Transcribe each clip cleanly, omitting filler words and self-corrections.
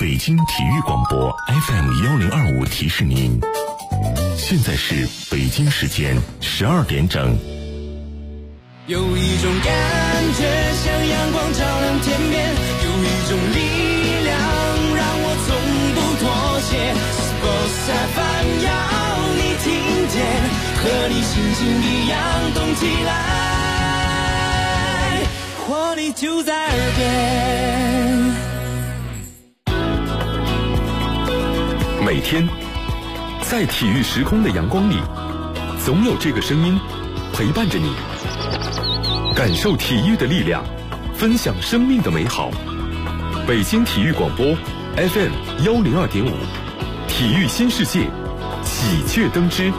北京体育广播 FM1025提示您，现在是北京时间12点整。 有一种感觉像阳光照亮天边，有一种力量让我从不妥协。Sports FM 要你听见，和你心情一样动起来，活力就在耳边。 每天在体育时空的阳光里，总有这个声音陪伴着你，感受体育的力量，分享生命的美好。北京体育广播 FM102.5，体育新世界，喜鹊登枝。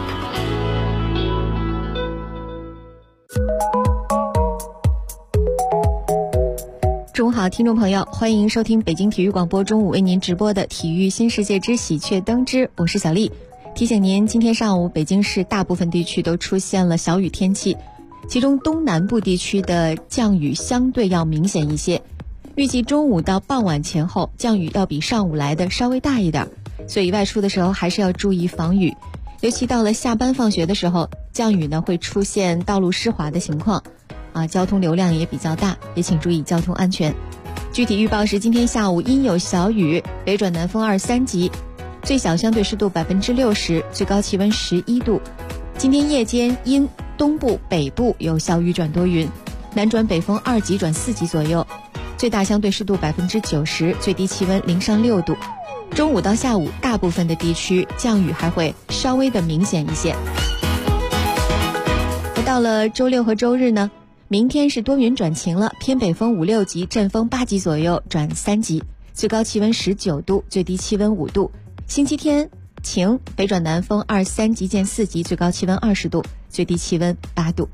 中午好，听众朋友，欢迎收听北京体育广播中午为您直播的体育新世界之喜鹊登枝，我是小丽。提醒您，今天上午北京市大部分地区都出现了小雨天气，其中东南部地区的降雨相对要明显一些，预计中午到傍晚前后降雨要比上午来的稍微大一点，所以外出的时候还是要注意防雨，尤其到了下班放学的时候，降雨呢会出现道路湿滑的情况交通流量也比较大，也请注意交通安全。具体预报是今天下午阴有小雨，北转南风2、3级，最小相对湿度60%，最高气温11度。今天夜间阴，东部、北部有小雨转多云，南转北风2级转4级左右，最大相对湿度90%，最低气温0上6度。中午到下午，大部分的地区降雨还会稍微的明显一些。到了周六和周日呢，明天是多云转晴了，偏北风5、6级，阵风8级左右转3级，最高气温19度，最低气温5度。星期天晴，北转南风2、3级见4级，最高气温20度，最低气温8度。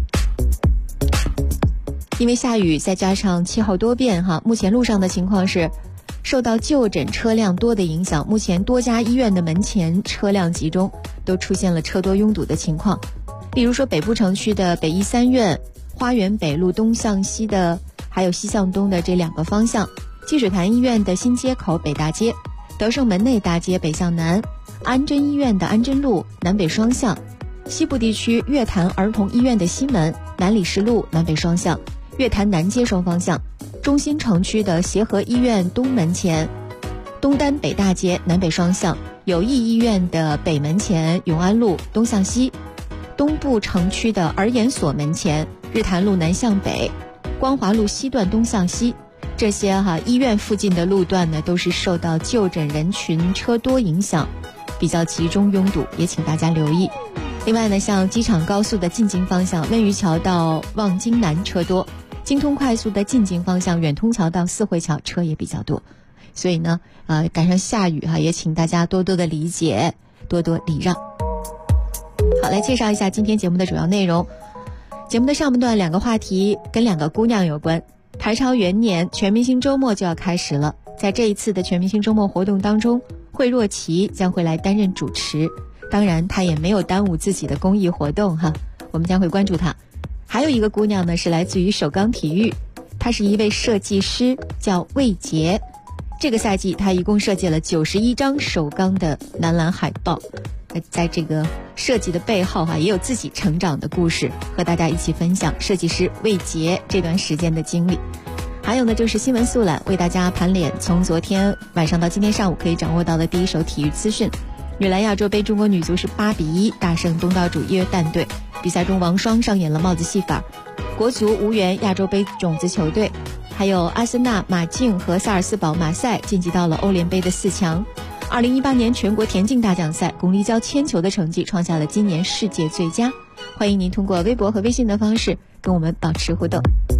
因为下雨再加上气候多变目前路上的情况是受到就诊车辆多的影响，目前多家医院的门前车辆集中，都出现了车多拥堵的情况。比如说北部城区的北医三院、花园北路东向西的还有西向东的这2个方向，积水潭医院的新街口北大街，德胜门内大街北向南，安贞医院的安贞路南北双向，西部地区月坛儿童医院的西门、南礼士路南北双向，月坛南街双方向，中心城区的协和医院东门前，东单北大街南北双向，友谊医院的北门前，永安路东向西，东部城区的儿研所门前，日坛路南向北，光华路西段东向西，这些医院附近的路段呢，都是受到就诊人群车多影响，比较集中拥堵，也请大家留意。另外呢，像机场高速的进京方向，温榆桥到望京南车多，京通快速的进京方向，远通桥到四惠桥车也比较多，所以呢赶上下雨也请大家多多的理解，多多礼让。好，来介绍一下今天节目的主要内容。节目的上半段2个话题跟2个姑娘有关。台超元年全明星周末就要开始了，在这一次的全明星周末活动当中，惠若琪将会来担任主持，当然她也没有耽误自己的公益活动我们将会关注她。还有一个姑娘呢，是来自于首钢体育，她是一位设计师，叫魏杰。这个赛季她一共设计了91张首钢的男篮海报，在这个设计的背后也有自己成长的故事，和大家一起分享设计师魏杰这段时间的经历。还有呢，就是新闻速览，为大家盘点从昨天晚上到今天上午可以掌握到的第一手体育资讯。女篮亚洲杯，中国女足是8-1大胜东道主约旦队，比赛中王霜上演了帽子戏法，国足无缘亚洲杯种子球队。还有阿森纳、马竞和萨尔斯堡马赛晋级到了欧联杯的4强。2018年全国田径大奖赛，巩立姣铅球的成绩创下了今年世界最佳。欢迎您通过微博和微信的方式跟我们保持互动。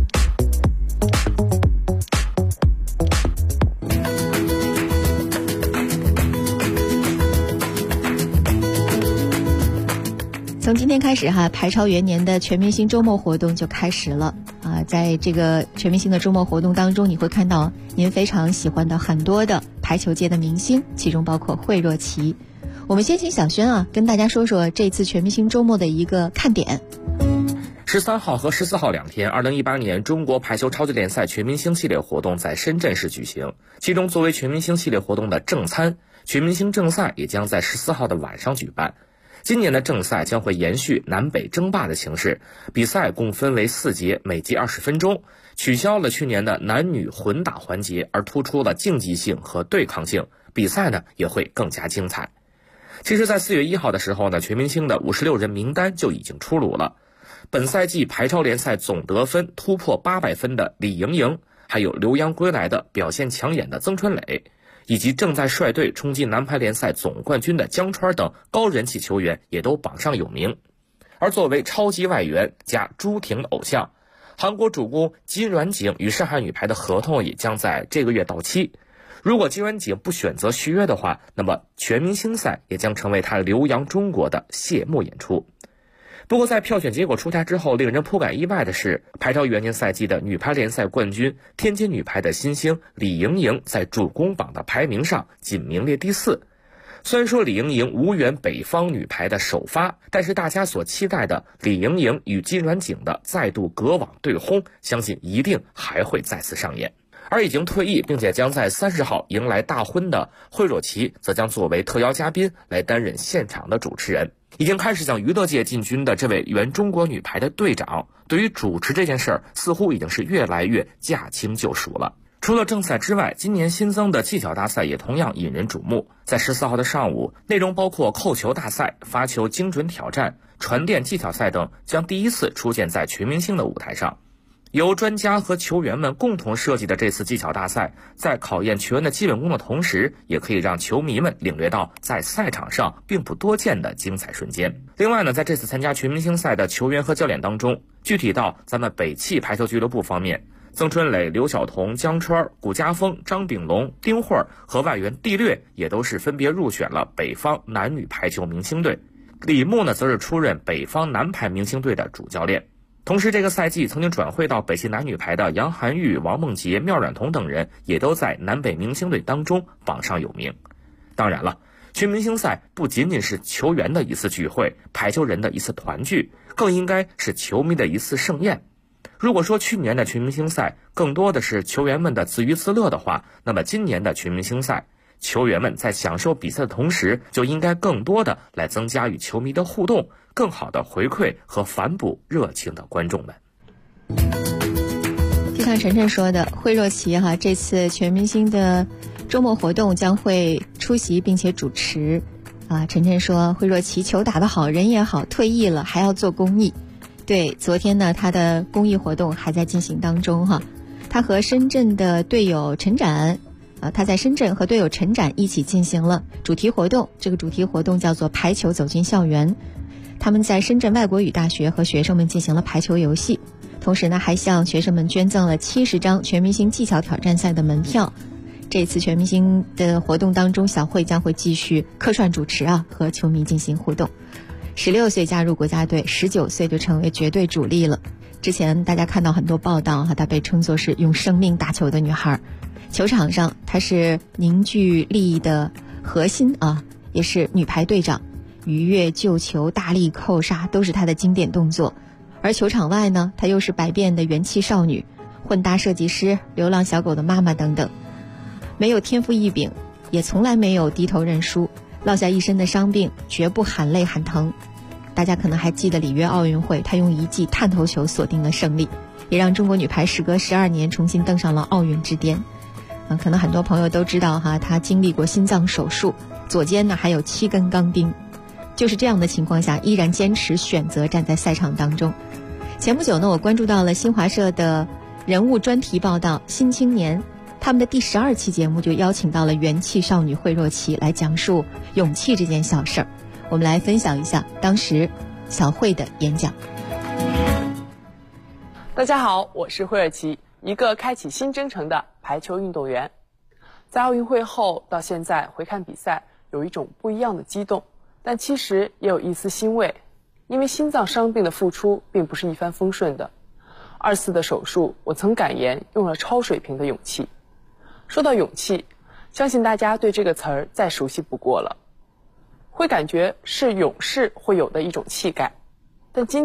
从今天开始台超元年的全明星周末活动就开始了在这个全明星的周末活动当中，你会看到您非常喜欢的很多的排球界的明星，其中包括惠若琪。我们先请小轩跟大家说说这次全明星周末的一个看点。 13号和14号2天，2018年中国排球超级联赛全明星系列活动在深圳市举行。其中，作为全明星系列活动的正餐，全明星正赛也将在14号的晚上举办。今年的正赛将会延续南北争霸的形式，比赛共分为4节，每节20分钟，取消了去年的男女混打环节，而突出了竞技性和对抗性，比赛呢也会更加精彩。其实在4月1号的时候呢，全明星的56人名单就已经出炉了。本赛季排超联赛总得分突破800分的李盈莹，还有留洋归来的表现抢眼的曾春蕾，以及正在率队冲击男排联赛总冠军的江川等高人气球员也都榜上有名。而作为超级外援加朱婷的偶像，韩国主攻金软景与上海女排的合同也将在这个月到期。如果金软景不选择续约的话，那么全明星赛也将成为他留洋中国的谢幕演出。不过在票选结果出台之后，令人颇感意外的是，排超元年赛季的女排联赛冠军天津女排的新星李盈莹在主攻榜的排名上仅名列第4。虽然说李盈莹无缘北方女排的首发，但是大家所期待的李盈莹与金软景的再度隔网对轰，相信一定还会再次上演。而已经退役并且将在30号迎来大婚的惠若琪，则将作为特邀嘉宾来担任现场的主持人。已经开始向娱乐界进军的这位原中国女排的队长，对于主持这件事儿似乎已经是越来越驾轻就熟了。除了正赛之外，今年新增的技巧大赛也同样引人瞩目。在14号的上午，内容包括扣球大赛、发球精准挑战、传电技巧赛等，将第一次出现在全明星的舞台上。由专家和球员们共同设计的这次技巧大赛，在考验球员的基本功的同时，也可以让球迷们领略到在赛场上并不多见的精彩瞬间。另外呢，在这次参加全明星赛的球员和教练当中，具体到咱们北汽排球俱乐部方面，曾春蕾、刘晓彤、江川、谷家峰、张炳龙、丁慧和外援蒂略也都是分别入选了北方男女排球明星队。李牧呢，则是出任北方男排明星队的主教练。同时，这个赛季曾经转会到北汽男女排的杨涵玉、王梦洁、妙冉彤等人，也都在南北明星队当中榜上有名。当然了，全明星赛不仅仅是球员的一次聚会，排球人的一次团聚，更应该是球迷的一次盛宴。如果说去年的全明星赛更多的是球员们的自娱自乐的话，那么今年的全明星赛，球员们在享受比赛的同时，就应该更多的来增加与球迷的互动，更好的回馈和反哺热情的观众们。 就像晨晨说的，惠若琪这次全明星的周末活动将会出席并且主持。晨晨说，惠若琪球打得好，人也好，退役了还要做公益。对，昨天呢，他的公益活动还在进行当中他和深圳的队友陈展他在深圳和队友陈展一起进行了主题活动，这个主题活动叫做排球走进校园。他们在深圳外国语大学和学生们进行了排球游戏，同时呢还向学生们捐赠了70张全明星技巧挑战赛的门票。这次全明星的活动当中，小慧将会继续客串主持和球迷进行互动。16岁加入国家队，19岁就成为绝对主力了。之前大家看到很多报道她被称作是用生命打球的女孩。球场上她是凝聚力的核心也是女排队长，鱼跃、救球、大力扣杀都是她的经典动作。而球场外呢，她又是百变的元气少女，混搭设计师、流浪小狗的妈妈等等。没有天赋异禀，也从来没有低头认输，落下一身的伤病，绝不喊累喊疼。大家可能还记得里约奥运会，她用一记探头球锁定了胜利，也让中国女排时隔12年重新登上了奥运之巅。可能很多朋友都知道她经历过心脏手术，左肩呢还有7根钢钉。就是这样的情况下，依然坚持选择站在赛场当中。前不久呢，我关注到了新华社的人物专题报道《新青年》，他们的第12期节目就邀请到了元气少女惠若琪来讲述勇气这件小事儿。我们来分享一下当时小慧的演讲。 大家好，我是惠若琪，一个开启新征程的排球运动员。在奥运会后到现在回看比赛，有一种不一样的激动，但其实也有一丝欣慰，因为心脏伤病的复出并不是一帆风顺的。2次的手术，我曾感言用了超水平的勇气。说到勇气，相信大家对这个词儿再熟悉不过了，会感觉是勇士会有的一种气概。但今天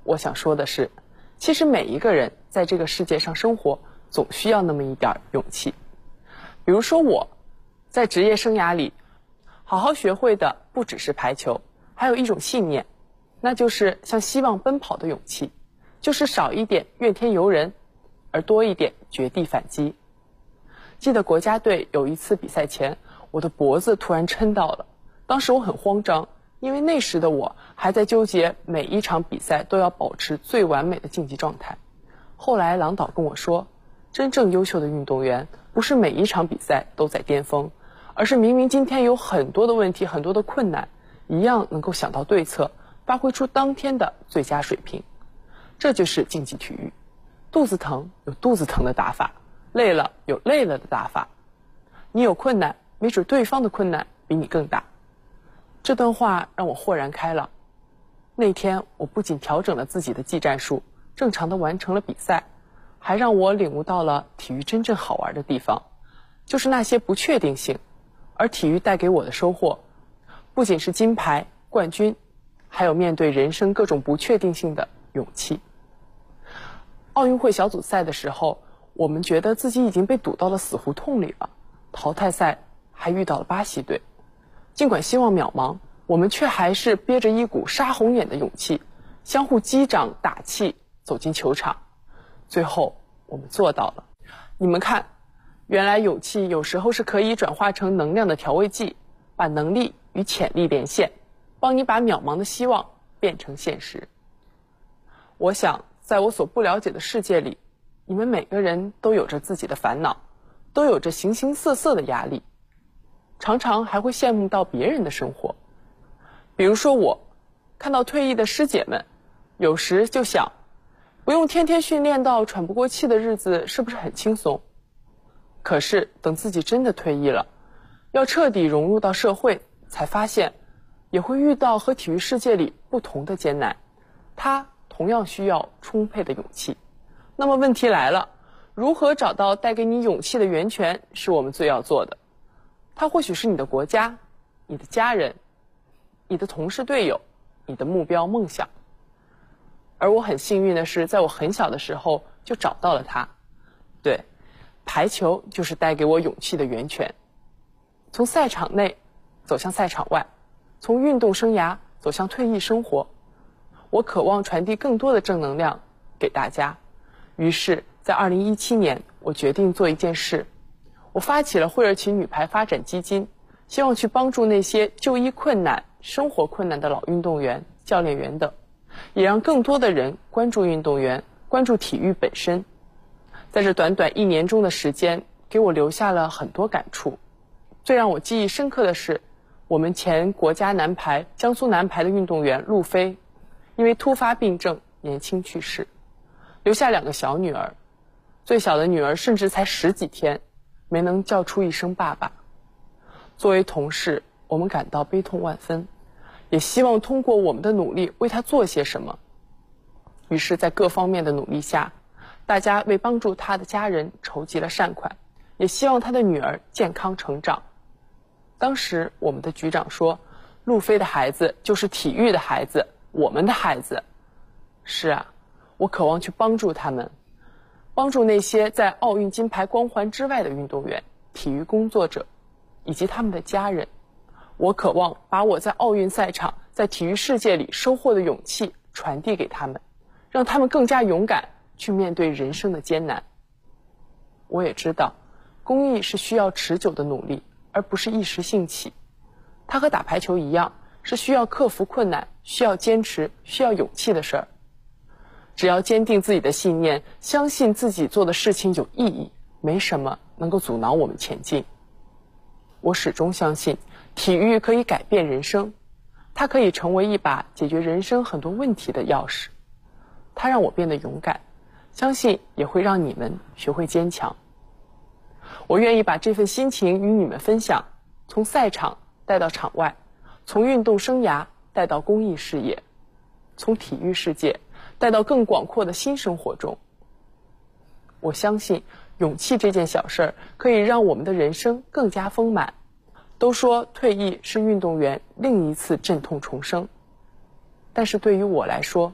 我想说的是，其实每一个人在这个世界上生活，总需要那么一点勇气。比如说我，在职业生涯里，好好学会的不只是排球，还有一种信念，那就是向希望奔跑的勇气，就是少一点怨天尤人，而多一点绝地反击。记得国家队有一次比赛前，我的脖子突然抻到了，当时我很慌张，因为那时的我还在纠结每一场比赛都要保持最完美的竞技状态。后来郎导跟我说，真正优秀的运动员不是每一场比赛都在巅峰，而是明明今天有很多的问题，很多的困难，一样能够想到对策，发挥出当天的最佳水平。这就是竞技体育，肚子疼有肚子疼的打法，累了有累了的打法。你有困难，没准对方的困难比你更大。这段话让我豁然开朗。那天我不仅调整了自己的技战术，正常的完成了比赛，还让我领悟到了体育真正好玩的地方，就是那些不确定性。而体育带给我的收获，不仅是金牌、冠军，还有面对人生各种不确定性的勇气。奥运会小组赛的时候，我们觉得自己已经被堵到了死胡同里了，淘汰赛还遇到了巴西队。尽管希望渺茫，我们却还是憋着一股杀红眼的勇气，相互击掌打气，走进球场。最后我们做到了。你们看，原来勇气有时候是可以转化成能量的调味剂，把能力与潜力连线，帮你把渺茫的希望变成现实。我想在我所不了解的世界里，你们每个人都有着自己的烦恼，都有着形形色色的压力，常常还会羡慕到别人的生活。比如说我看到退役的师姐们，有时就想，不用天天训练到喘不过气的日子是不是很轻松？可是等自己真的退役了，要彻底融入到社会，才发现也会遇到和体育世界里不同的艰难，它同样需要充沛的勇气。那么问题来了，如何找到带给你勇气的源泉，是我们最要做的。它或许是你的国家、你的家人、你的同事队友、你的目标梦想。而我很幸运的是，在我很小的时候就找到了它。对，排球就是带给我勇气的源泉。从赛场内走向赛场外，从运动生涯走向退役生活，我渴望传递更多的正能量给大家。于是在2017年，我决定做一件事，我发起了惠而琴女排发展基金，希望去帮助那些就医困难、生活困难的老运动员、教练员等，也让更多的人关注运动员，关注体育本身。在这短短1年中的时间，给我留下了很多感触。最让我记忆深刻的是，我们前国家男排、江苏男排的运动员陆飞，因为突发病症年轻去世，留下2个小女儿，最小的女儿甚至才10几天，没能叫出一声爸爸。作为同事，我们感到悲痛万分，也希望通过我们的努力为他做些什么。于是在各方面的努力下，大家为帮助他的家人筹集了善款，也希望他的女儿健康成长。当时我们的局长说，陆飞的孩子就是体育的孩子，我们的孩子。是啊，我渴望去帮助他们，帮助那些在奥运金牌光环之外的运动员、体育工作者以及他们的家人。我渴望把我在奥运赛场、在体育世界里收获的勇气传递给他们，让他们更加勇敢去面对人生的艰难。我也知道，公益是需要持久的努力，而不是一时兴起。它和打排球一样，是需要克服困难、需要坚持、需要勇气的事儿。只要坚定自己的信念，相信自己做的事情有意义，没什么能够阻挠我们前进。我始终相信，体育可以改变人生，它可以成为一把解决人生很多问题的钥匙。它让我变得勇敢，相信也会让你们学会坚强。我愿意把这份心情与你们分享，从赛场带到场外，从运动生涯带到公益事业，从体育世界带到更广阔的新生活中。我相信勇气这件小事儿可以让我们的人生更加丰满。都说退役是运动员另一次阵痛重生，但是对于我来说，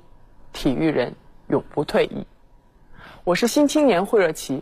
体育人永不退役。我是新青年惠若琪。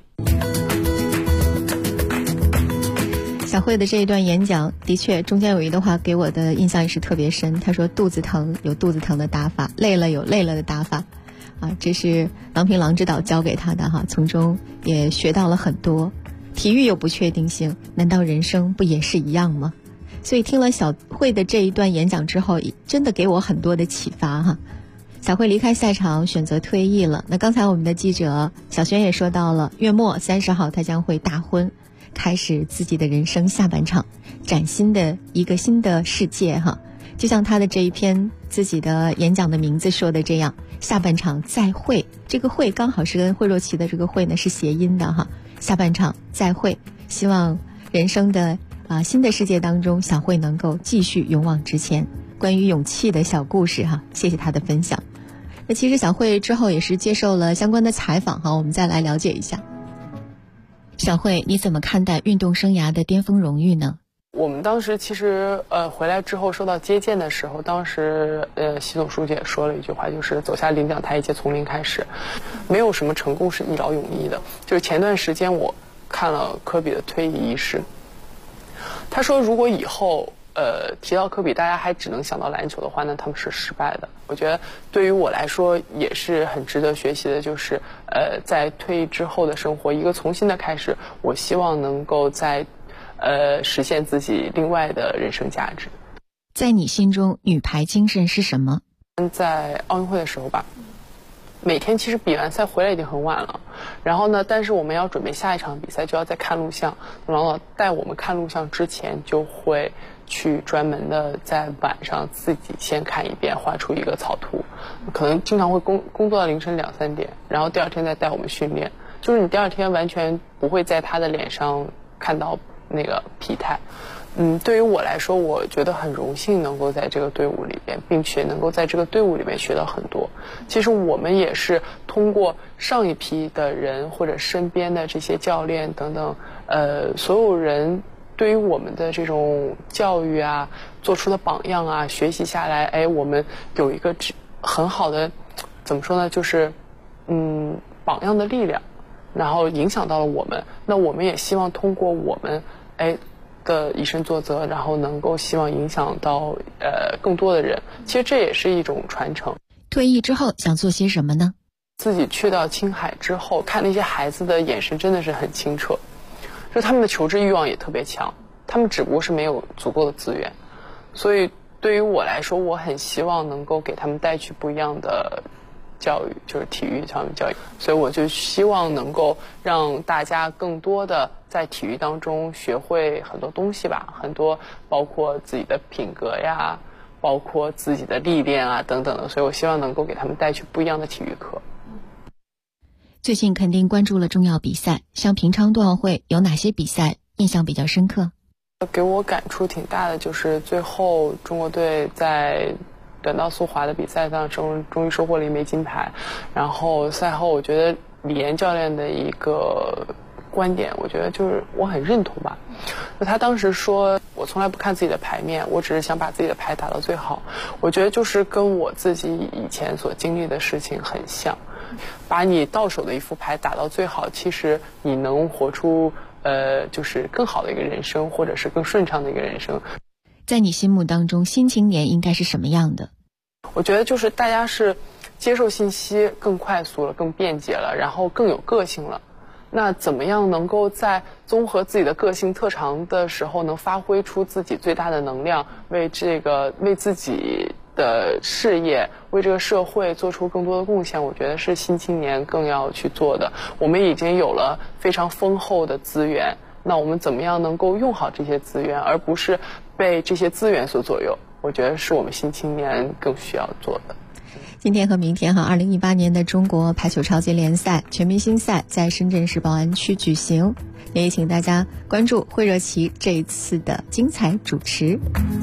小慧的这一段演讲的确中间有一段话给我的印象也是特别深，她说肚子疼有肚子疼的打法，累了有累了的打法这是郎平郎指导教给她的从中也学到了很多。体育有不确定性，难道人生不也是一样吗？所以听了小慧的这一段演讲之后，真的给我很多的启发小慧离开赛场选择退役了。那刚才我们的记者小轩也说到了，月末30号她将会大婚，开始自己的人生下半场，崭新的一个新的世界就像他的这一篇自己的演讲的名字说的这样，下半场再会。这个会刚好是跟惠若琪的这个会呢是谐音的下半场再会。希望人生的新的世界当中，小慧能够继续勇往直前。关于勇气的小故事谢谢她的分享。那其实小慧之后也是接受了相关的采访我们再来了解一下。小慧，你怎么看待运动生涯的巅峰荣誉呢？ 我们当时其实回来之后受到接见的时候，当时习总书记也说了一句话，就是走下领奖台，一切从零开始，没有什么成功是一劳永逸的。就是前段时间我看了科比的退役仪式，他说如果以后提到科比大家还只能想到篮球的话，那他们是失败的。我觉得对于我来说也是很值得学习的，就是在退役之后的生活一个重新的开始，我希望能够在实现自己另外的人生价值。 在你心中女排精神是什么？ 在奥运会的时候吧，每天其实比完赛回来已经很晚了，然后呢但是我们要准备下一场比赛，就要再看录像。然后带我们看录像之前就会去专门的在晚上自己先看一遍，画出一个草图，可能经常会工作到凌晨2、3点，然后第二天再带我们训练。就是你第二天完全不会在他的脸上看到那个疲态。对于我来说，我觉得很荣幸能够在这个队伍里边，并且能够在这个队伍里面学到很多。其实我们也是通过上一批的人或者身边的这些教练等等，所有人对于我们的这种教育做出的榜样学习下来，我们有一个很好的怎么说呢，就是榜样的力量，然后影响到了我们。那我们也希望通过我们的以身作则，然后能够希望影响到更多的人。其实这也是一种传承。 退役之后想做些什么呢？ 自己去到青海之后，看那些孩子的眼神真的是很清澈，就他们的求知欲望也特别强，他们只不过是没有足够的资源。所以对于我来说，我很希望能够给他们带去不一样的教育，就是体育上面教育。所以我就希望能够让大家更多的在体育当中学会很多东西吧，很多包括自己的品格包括自己的历练等等的。所以我希望能够给他们带去不一样的体育课。 最近肯定关注了重要比赛，像平昌冬奥会有哪些比赛印象比较深刻？ 给我感触挺大的，就是最后中国队在短道速滑的比赛上终于收获了1枚金牌。然后赛后我觉得李岩教练的一个观点，我觉得就是我很认同吧。就他当时说，我从来不看自己的牌面，我只是想把自己的牌打到最好。我觉得就是跟我自己以前所经历的事情很像，把你到手的一副牌打到最好，其实你能活出就是更好的一个人生，或者是更顺畅的一个人生。 在你心目当中，新青年应该是什么样的？ 我觉得就是大家是接受信息更快速了，更便捷了，然后更有个性了。那怎么样能够在综合自己的个性特长的时候，能发挥出自己最大的能量，为自己的事业，为这个社会做出更多的贡献？我觉得是新青年更要去做的。我们已经有了非常丰厚的资源，那我们怎么样能够用好这些资源，而不是被这些资源所左右？我觉得是我们新青年更需要做的。 今天和明天2018年的中国排球超级联赛全明星赛在深圳市宝安区举行，也请大家关注惠若琪这一次的精彩主持。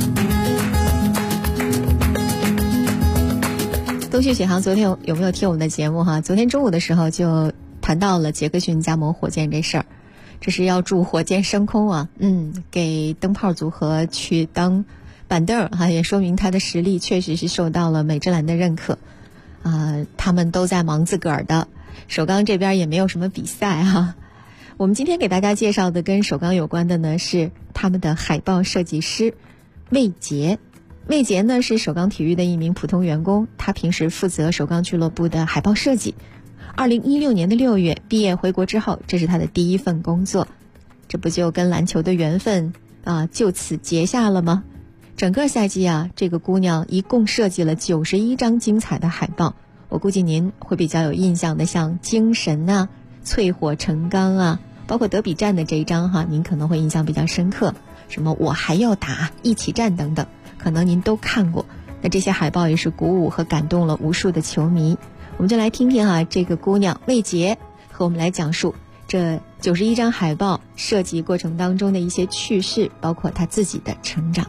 东旭雪航昨天有没有听我们的节目昨天中午的时候就谈到了杰克逊加盟火箭这事儿，这是要助火箭升空给灯泡组合去当板凳也说明他的实力确实是受到了美职篮的认可他们都在忙自个儿的，首钢这边也没有什么比赛哈。我们今天给大家介绍的跟首钢有关的呢，是他们的海报设计师魏杰。魏杰呢是首钢体育的一名普通员工，他平时负责首钢俱乐部的海报设计。2016年的6月毕业回国之后，这是他的第一份工作，这不就跟篮球的缘分就此结下了吗？整个赛季这个姑娘一共设计了91张精彩的海报，我估计您会比较有印象的，像精神淬火成钢包括德比战的这一张您可能会印象比较深刻，什么我还要打，一起战等等，可能您都看过。那这些海报也是鼓舞和感动了无数的球迷。我们就来听听这个姑娘魏杰和我们来讲述这91张海报设计过程当中的一些趣事，包括她自己的成长。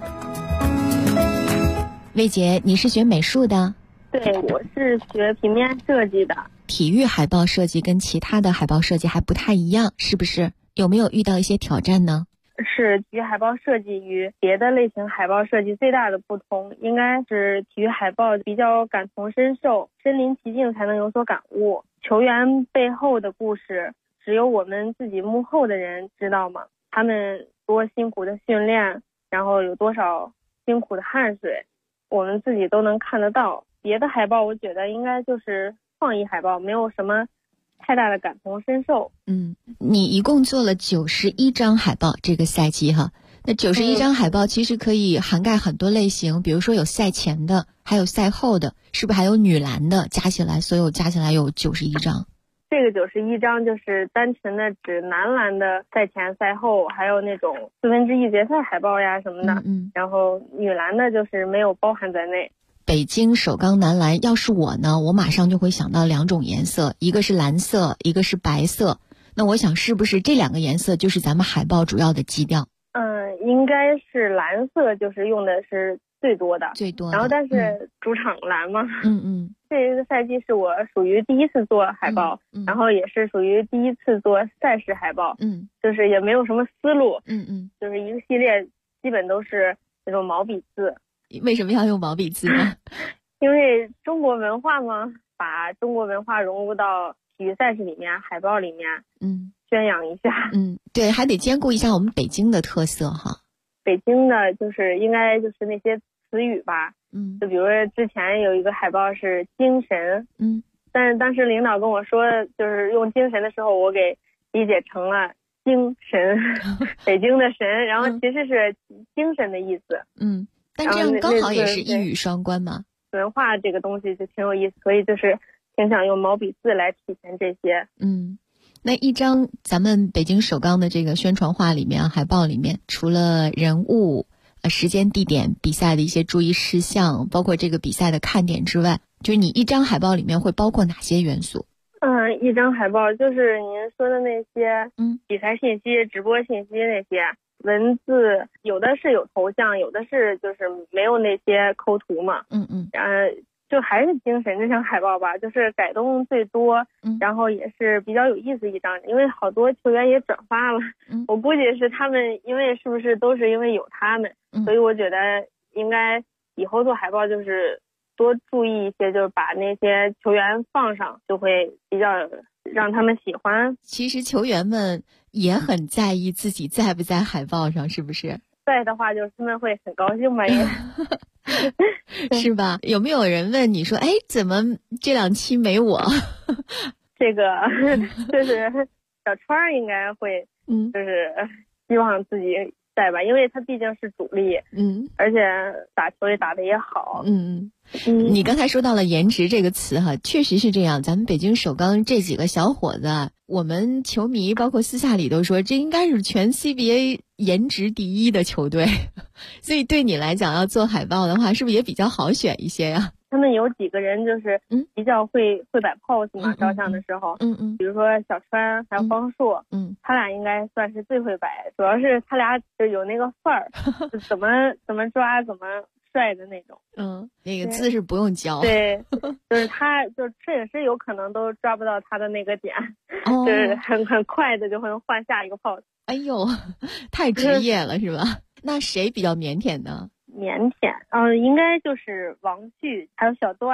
魏杰，你是学美术的？ 对，我是学平面设计的。 体育海报设计跟其他的海报设计还不太一样，是不是？有没有遇到一些挑战呢？ 是，体育海报设计与别的类型海报设计最大的不同，应该是体育海报比较感同身受，身临其境才能有所感悟。球员背后的故事，只有我们自己幕后的人知道嘛，他们多辛苦的训练，然后有多少辛苦的汗水，我们自己都能看得到。别的海报我觉得应该就是创意海报，没有什么太大的感同身受。 你一共做了91张海报这个赛季那91张海报其实可以涵盖很多类型，比如说有赛前的，还有赛后的，是不是还有女篮的，所有加起来有91张？ 这个91张就是单纯的指男篮的赛前赛后，还有那种1/4决赛海报呀什么的，然后女篮的就是没有包含在内。 北京首钢男篮，要是我呢，我马上就会想到2种颜色，一个是蓝色，一个是白色。那我想是不是这2个颜色就是咱们海报主要的基调？ 应该是蓝色，就是用的是最多的。然后但是主场蓝嘛，这个赛季是我属于第一次做海报，然后也是属于第一次做赛事海报，就是也没有什么思路，就是一个系列基本都是那种毛笔字。 为什么要用毛笔字呢？ 因为中国文化嘛，把中国文化融入到体育赛事里面，海报里面，宣扬一下。对，还得兼顾一下我们北京的特色北京的就是应该就是那些词语吧，就比如说之前有一个海报是精神，但是当时领导跟我说，就是用精神的时候，我给理解成了精神，北京的神，然后其实是精神的意思。 但这样刚好也是一语双关嘛。 文化这个东西就挺有意思，所以就是挺想用毛笔字来体现这些。 那一张咱们北京首钢的这个宣传画里面海报里面，除了人物、时间、地点、比赛的一些注意事项，包括这个比赛的看点之外，就是你一张海报里面会包括哪些元素？ 一张海报就是您说的那些比赛信息、直播信息那些文字，有的是有头像，有的是就是没有那些抠图嘛。就还是精神这张海报吧，就是改动最多，然后也是比较有意思一张，因为好多球员也转发了，我估计是他们因为是不是都是因为有他们，所以我觉得应该以后做海报就是多注意一些，就是把那些球员放上，就会比较让他们喜欢。 其实球员们也很在意自己在不在海报上，是不是？ 在的话，就是他们会很高兴吧，也是吧？有没有人问你说，怎么这2期没我？ 这个就是小川应该会，就是希望自己在吧，因为他毕竟是主力，而且打球也打得也好， 你刚才说到了颜值这个词确实是这样。咱们北京首钢这几个小伙子，我们球迷包括私下里都说，这应该是全 CBA 颜值第一的球队，所以对你来讲要做海报的话，是不是也比较好选一些呀？ 他们有几个人就是比较会摆 pose 嘛，照相的时候，比如说小川还有方硕，他俩应该算是最会摆，主要是他俩就有那个范儿，就怎么抓怎么帅的那种。 那个姿势不用教。 对，就是他，就是摄影师有可能都抓不到他的那个点，就是很快的就会换下一个 pose。 哎呦，太职业了是吧？那谁比较腼腆呢？ 腼腆，应该就是王旭还有小段，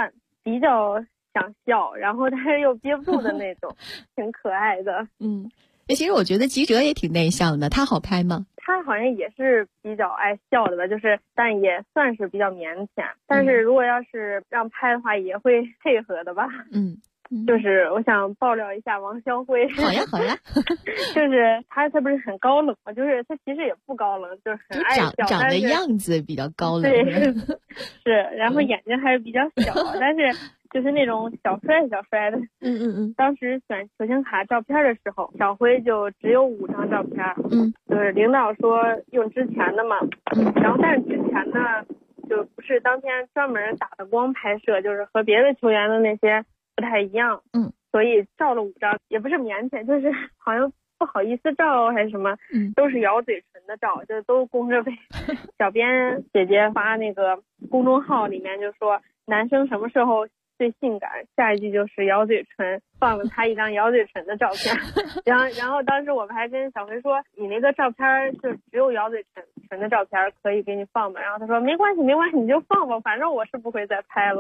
比较想笑，然后但是又憋不住的那种，挺可爱的。 其实我觉得吉哲也挺内向的，他好拍吗？ 他好像也是比较爱笑的吧，但也算是比较腼腆。但是如果要是让拍的话，也会配合的吧。就是我想爆料一下王骁辉。 好呀。 就是他不是很高冷嘛，就是他其实也不高冷，就是很爱笑， 长的样子比较高冷。 对，是，然后眼睛还是比较小，但是就是那种小帅的。当时选球星卡照片的时候，小辉就只有5张照片。就是领导说用之前的嘛。然后但是之前呢，就不是当天专门打的光拍摄，就是和别的球员的那些不太一样。所以照了5张，也不是腼腆，就是好像不好意思照还是什么，都是咬嘴唇的照，就都弓着背。小编姐姐发那个公众号里面就说男生什么时候最性感，下一句就是咬嘴唇，放了他一张咬嘴唇的照片。然后当时我们还跟小辉说，你那个照片就只有咬嘴唇的照片可以给你放吗？然后他说没关系，你就放吧，反正我是不会再拍了。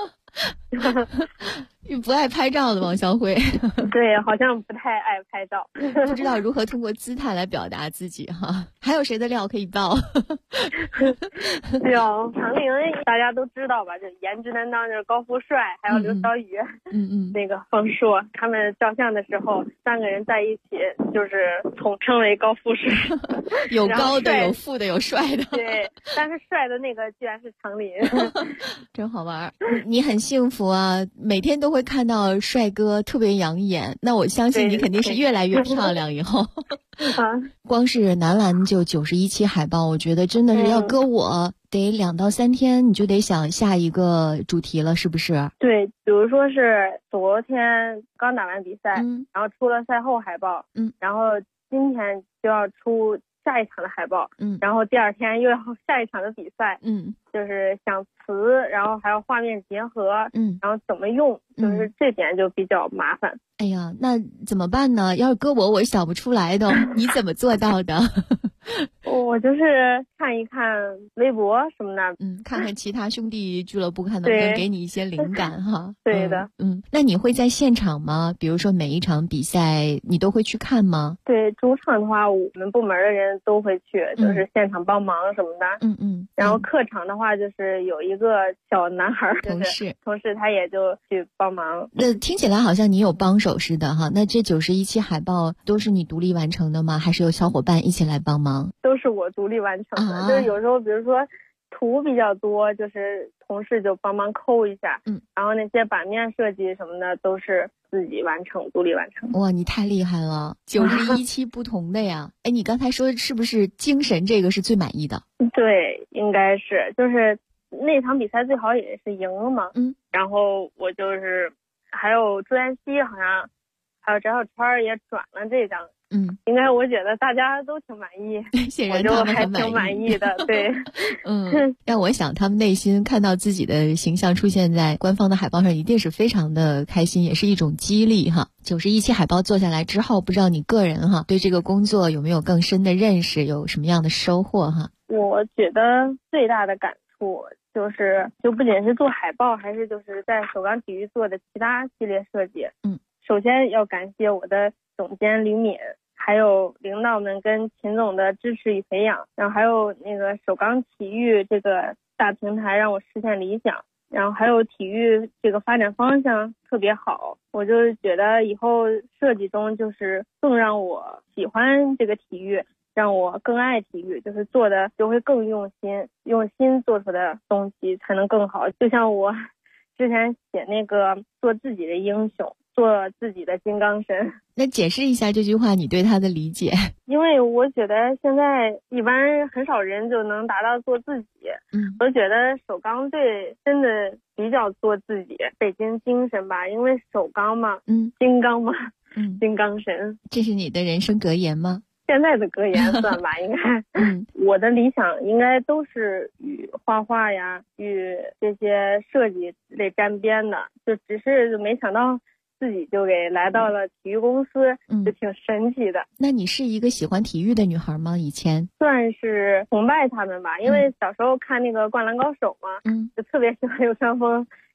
不爱拍照的王骁辉。 对，好像不太爱拍照。 不知道如何通过姿态来表达自己哈。还有谁的料可以爆？ 对啊，常玲大家都知道吧，就颜值担当就是高富帅，还有刘晓宇，那个方硕，他们照相的时候3个人在一起就是统称为高富帅。 有高的，有富的，有帅的。 对，但是帅的那个居然是常林。 真好玩。你很幸福啊，每天都会看到帅哥，特别养眼。那我相信你肯定是越来越漂亮以后。光是男篮就91期海报，我觉得真的是要搁我得2到3天你就得想下一个主题了，是不是？ 对，比如说是昨天刚打完比赛，然后出了赛后海报，然后今天就要出下一场的海报，然后第2天又要下一场的比赛，就是想词，然后还有画面结合，然后怎么用，就是这点就比较麻烦。 哎呀，那怎么办呢？要是搁我想不出来的，你怎么做到的？ 我就是看一看微博什么的， 看看其他兄弟俱乐部，看能不能给你一些灵感哈。 对的， 那你会在现场吗？比如说每一场比赛你都会去看吗？ 对，主场的话我们部门的人都会去，就是现场帮忙什么的。然后客场的话就是有一个小男孩同事他也就去帮忙。 那听起来好像你有帮手似的哈。那这91期海报都是你独立完成的吗？还是有小伙伴一起来帮忙？ 都是我独立完成的，就是有时候比如说图比较多，就是同事就帮忙抠一下，然后那些版面设计什么的都是自己完成，独立完成。 哇，你太厉害了，91期不同的呀。哎，你刚才说是不是精神这个是最满意的？ 对，应该是，就是那场比赛最好也是赢了嘛。然后我就是还有朱彦曦好像还有翟小川也转了这张。应该我觉得大家都挺满意， 显然他们还挺满意的。对， 让我想他们内心看到自己的形象出现在官方的海报上，一定是非常的开心，也是一种激励哈。91期海报做下来之后，不知道你个人哈对这个工作有没有更深的认识，有什么样的收获哈？ 我觉得最大的感触就不仅是做海报，还是就是在首钢体育做的其他系列设计。首先要感谢我的总监李敏，还有领导们跟秦总的支持与培养，然后还有那个首钢体育这个大平台让我实现理想，然后还有体育这个发展方向特别好，我就觉得以后设计中就是更让我喜欢这个体育，让我更爱体育，就是做的就会更用心做出的东西才能更好。就像我之前写那个做自己的英雄，做自己的金刚神。 那解释一下这句话你对他的理解。 因为我觉得现在一般很少人就能达到做自己，我觉得首钢队真的比较做自己，北京精神吧，因为首钢嘛，金刚嘛，金刚神。 这是你的人生格言吗？ 现在的格言算吧，应该。我的理想应该都是与画画呀，与这些设计类沾边的，就只是没想到自己就给来到了体育公司，就挺神奇的。 那你是一个喜欢体育的女孩吗？以前算是崇拜他们吧，因为小时候看那个《灌篮高手》嘛，就特别喜欢流川枫，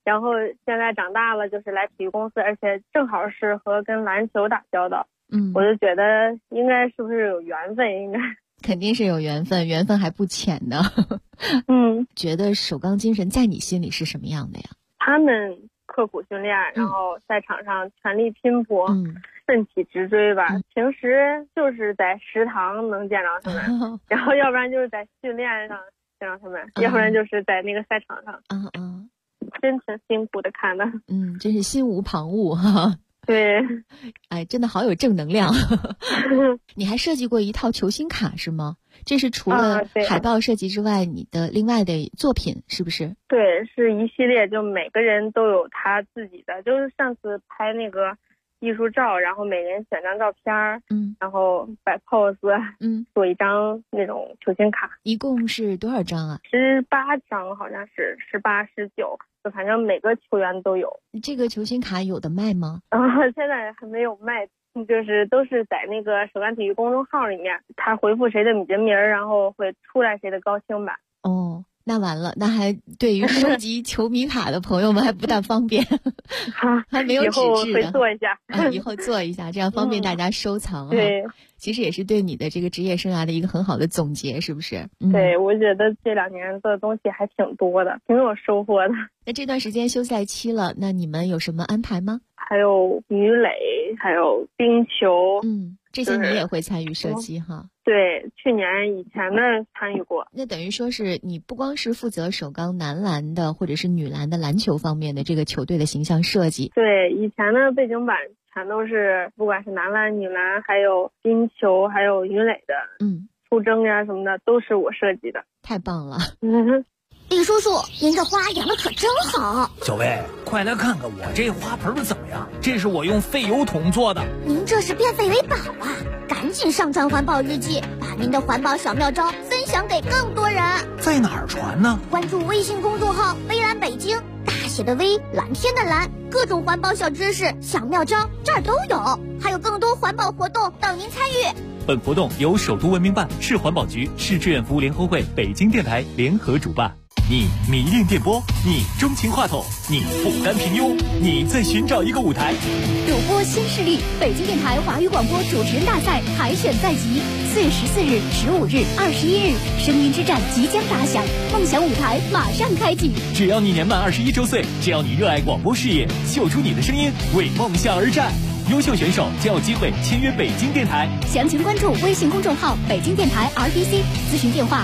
然后现在长大了，就是来体育公司，而且正好是和跟篮球打交道。我就觉得应该是不是有缘分，应该肯定是有缘分，缘分还不浅呢。觉得首钢精神在你心里是什么样的呀？ 他们刻苦训练，然后在场上全力拼搏，奋起直追吧。平时就是在食堂能见着他们，然后要不然就是在训练上见着他们，要不然就是在那个赛场上。真挺辛苦的，看的。 真是心无旁骛哈。 对， 哎，真的好有正能量。你还设计过一套球星卡是吗？这是除了海报设计之外，你的另外的作品是不是？ 对，是一系列，就每个人都有他自己的。就是上次拍那个艺术照，然后每人选张照片，然后摆 pose，做一张那种球星卡。 一共是多少张啊 ？18张，好像是18、19。反正每个球员都有。 这个球星卡有的卖吗？ 现在还没有卖，就是都是在那个首钢体育公众号里面，他回复谁的人名，然后会出来谁的高清版。 那完了，那还对于收集球迷卡的朋友们还不大方便。还没有纸质的， 以后会做一下。 以后做一下，这样方便大家收藏。 对， 其实也是对你的这个职业生涯的一个很好的总结，是不是？ 对，我觉得这2年做的东西还挺多的，挺有收获的。 那这段时间休赛期了，那你们有什么安排吗？ 还有鱼垒，还有冰球。 这些你也会参与设计哈？ 对，去年以前的参与过。 那等于说是你不光是负责首钢男篮的或者是女篮的篮球方面的这个球队的形象设计。 对，以前的背景板全都是不管是男篮、女篮，还有冰球，还有鱼垒的，出征呀什么的都是我设计的。 太棒了。 李叔叔，您这花养的可真好。 小薇，快来看看我这花盆怎么样？这是我用废油桶做的。 您这是变废为宝啊！赶紧上传环保日记，把您的环保小妙招分享给更多人。 在哪儿传呢？ 关注微信公众号微蓝北京，大写的微，蓝天的蓝，各种环保小知识、小妙招这儿都有，还有更多环保活动等您参与。 本活动由首都文明办、市环保局、市志愿服务联合会、北京电台联合主办。你迷恋电波，你钟情话筒，你不甘平庸，你在寻找一个舞台。 主播新势力，北京电台华语广播主持人大赛海选在即，4月14日、15日、21日，声音之战即将打响，梦想舞台马上开启。 只要你年满21周岁，只要你热爱广播事业，秀出你的声音，为梦想而战。优秀选手将有机会签约北京电台。 详情关注微信公众号北京电台 RBC， 咨询电话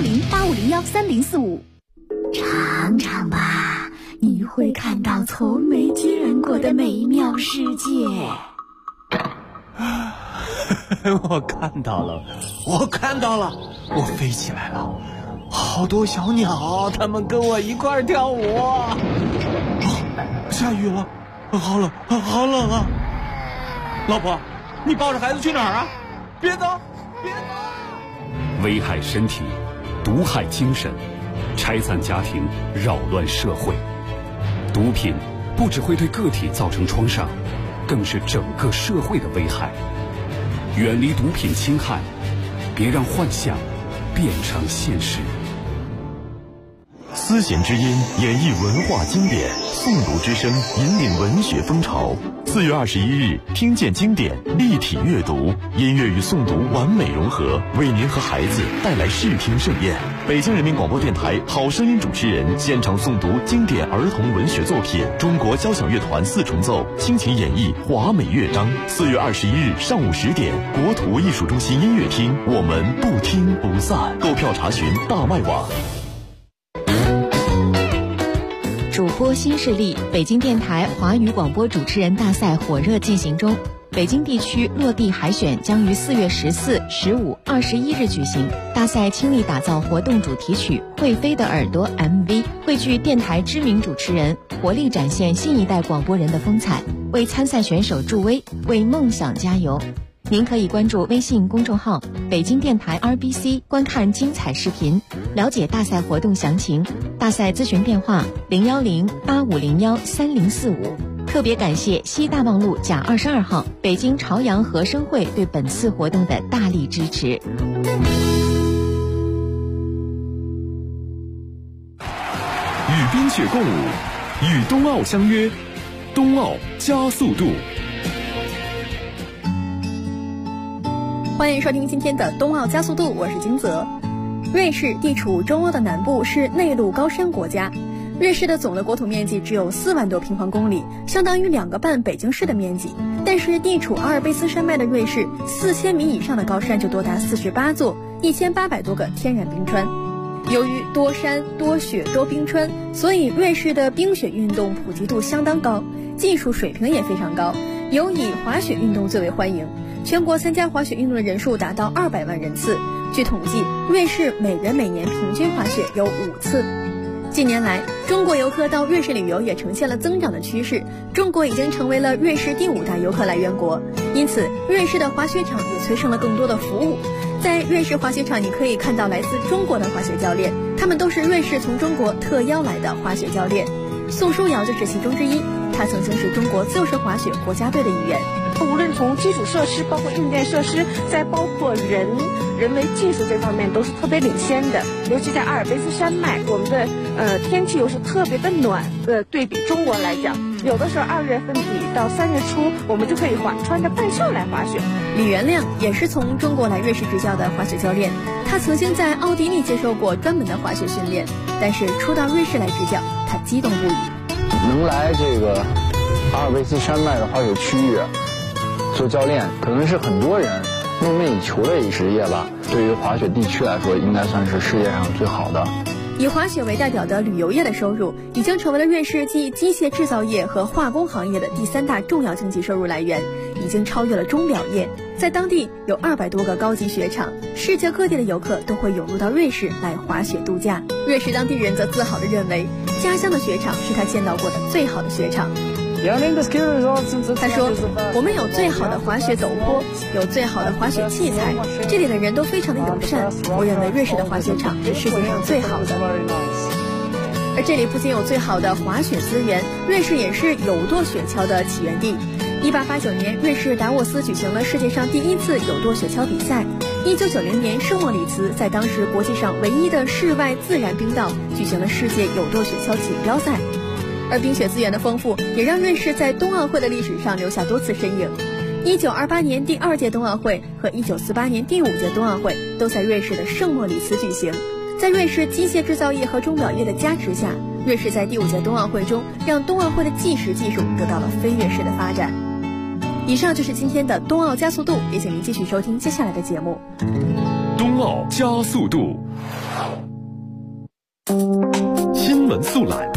010-8501-3045。 尝尝吧，你会看到从没见过的美妙世界。 我看到了，我飞起来了，好多小鸟，它们跟我一块儿跳舞。下雨了，好冷，好冷啊！老婆，你抱着孩子去哪儿啊？别走，别走！ 危害身体，毒害精神，拆散家庭，扰乱社会。毒品不只会对个体造成创伤，更是整个社会的危害。远离毒品侵害，别让幻想变成现实。 丝弦之音演绎文化经典，诵读之声引领文学风潮。4月21日，听见经典，立体阅读，音乐与诵读完美融合，为您和孩子带来视听盛宴。北京人民广播电台好声音主持人现场诵读经典儿童文学作品，中国交响乐团4重奏倾情演绎华美乐章。4月21日上午10点，国土艺术中心音乐厅，我们不听不散。购票查询大麦网。 主播新势力，北京电台华语广播主持人大赛火热进行中。北京地区落地海选将于4月14、15、21日举行。大赛倾力打造活动主题曲《会飞的耳朵》MV， 汇聚电台知名主持人，活力展现新一代广播人的风采，为参赛选手助威，为梦想加油。您可以关注微信公众号北京电台 RBC， 观看精彩视频，了解大赛活动详情。大赛咨询电话010-8501-3045。特别感谢西大望路甲22号北京朝阳和声会对本次活动的大力支持。与冰雪共舞， 与冬奥相约，冬奥加速度。 欢迎收听今天的冬奥加速度，我是金泽。瑞士地处中欧的南部，是内陆高山国家。瑞士的总的国土面积只有4万多平方公里，相当于2个半北京市的面积。但是地处阿尔卑斯山脉的瑞士，4000米以上的高山就多达48座，1800多个天然冰川。由于多山多雪多冰川，所以瑞士的冰雪运动普及度相当高，技术水平也非常高，尤以滑雪运动最为欢迎。全国参加滑雪运动的人数达到200万人次。据统计，瑞士每人每年平均滑雪有5次。近年来，中国游客到瑞士旅游也呈现了增长的趋势，中国已经成为了瑞士第5大游客来源国。因此，瑞士的滑雪场也催生了更多的服务。在瑞士滑雪场，你可以看到来自中国的滑雪教练，他们都是瑞士从中国特邀来的滑雪教练。宋书瑶就是其中之一，他曾经是中国自由式滑雪国家队的一员。 无论从基础设施，包括硬件设施，再包括人为技术这方面都是特别领先的。尤其在阿尔卑斯山脉，我们的天气又是特别的暖，对比中国来讲，有的时候2月份底到3月初，我们就可以穿着半袖来滑雪。 李元亮也是从中国来瑞士执教的滑雪教练，他曾经在奥地利接受过专门的滑雪训练，但是初到瑞士来执教，他激动不已。 能来这个阿尔卑斯山脉的滑雪区域做教练，可能是很多人梦寐以求的一职业吧。对于滑雪地区来说，应该算是世界上最好的。 以滑雪为代表的旅游业的收入，已经成为了瑞士继机械制造业和化工行业的第3大重要经济收入来源，已经超越了钟表业。在当地有200多个高级雪场，世界各地的游客都会涌入到瑞士来滑雪度假。瑞士当地人则自豪地认为，家乡的雪场是他见到过的最好的雪场。他说，我们有最好的滑雪陡坡，有最好的滑雪器材，这里的人都非常的友善。我认为瑞士的滑雪场是世界上最好的。而这里不仅有最好的滑雪资源，瑞士也是有舵雪橇的起源地。1889年，瑞士达沃斯举行了世界上第1次有舵雪橇比赛。1990年，圣莫里茨在当时国际上唯一的室外自然冰道举行了世界有舵雪橇锦标赛。而冰雪资源的丰富，也让瑞士在冬奥会的历史上留下多次身影。1928年第2届冬奥会和1948年第5届冬奥会都在瑞士的圣莫里茨举行。在瑞士机械制造业和钟表业的加持下，瑞士在第5届冬奥会中，让冬奥会的计时技术得到了飞跃式的发展。以上就是今天的冬奥加速度，也请您继续收听接下来的节目。 冬奥加速度，新闻速览。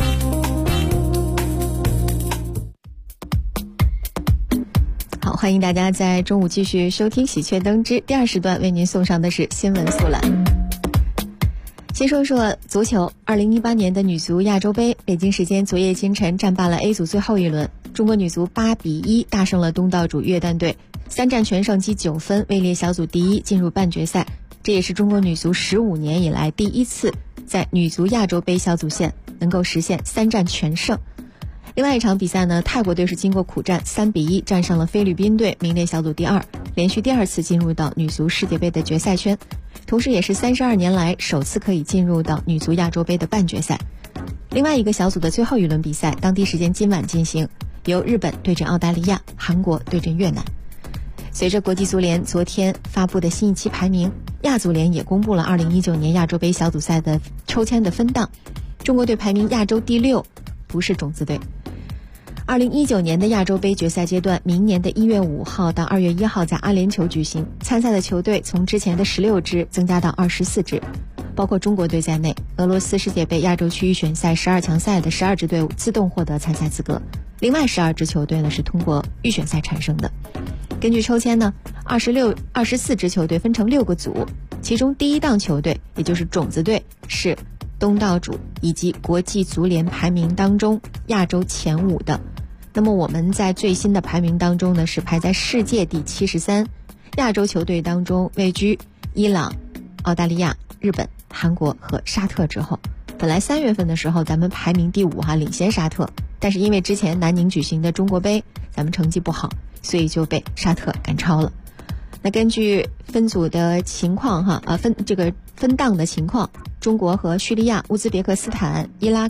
好，欢迎大家在中午继续收听喜鹊灯之第2时段，为您送上的是新闻速览。先说说足球，2018年的女足亚洲杯，北京时间昨夜今晨战罢了 A 组最后一轮，中国女足8比1大胜了东道主约旦队，3战全胜积9分，位列小组第1，进入半决赛。这也是中国女足15年以来第1次在女足亚洲杯小组赛能够实现3战全胜。另外一场比赛呢，泰国队是经过苦战3比1战胜了菲律宾队，名列小组第2，连续第2次进入到女足世界杯的决赛圈，同时也是32年来首次可以进入到女足亚洲杯的半决赛。另外一个小组的最后一轮比赛，当地时间今晚进行，由日本对阵澳大利亚，韩国对阵越南。随着国际足联昨天发布的新一期排名，亚足联也公布了2019年亚洲杯小组赛的抽签的分档，中国队排名亚洲第6，不是种子队。2019年的亚洲杯决赛阶段，明年的1月5号到2月1号在阿联酋举行，参赛的球队从之前的16支增加到24支，包括中国队在内，俄罗斯世界杯亚洲区预选赛12强赛的12支队伍自动获得参赛资格，另外12支球队呢是通过预选赛产生的。根据抽签呢，24支球队分成6个组，其中第1档球队也就是种子队是东道主以及国际足联排名当中亚洲前5的。那么我们在最新的排名当中呢，是排在世界第73，亚洲球队当中位居伊朗、澳大利亚、日本、韩国和沙特之后。本来3月份的时候咱们排名第5领先沙特，但是因为之前南宁举行的中国杯咱们成绩不好，所以就被沙特赶超了。那根据分组的情况分档的情况，中国和叙利亚、乌兹别克斯坦、伊拉克、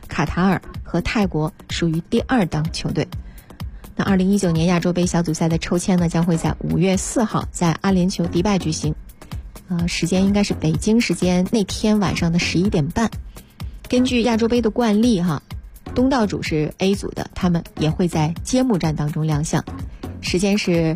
卡塔尔和泰国属于第2档球队。那2019年亚洲杯小组赛的抽签呢，将会在5月4号在阿联酋迪拜举行，时间应该是北京时间那天晚上的11点半。根据亚洲杯的惯例东道主是 A 组的，他们也会在揭幕战当中亮相，时间是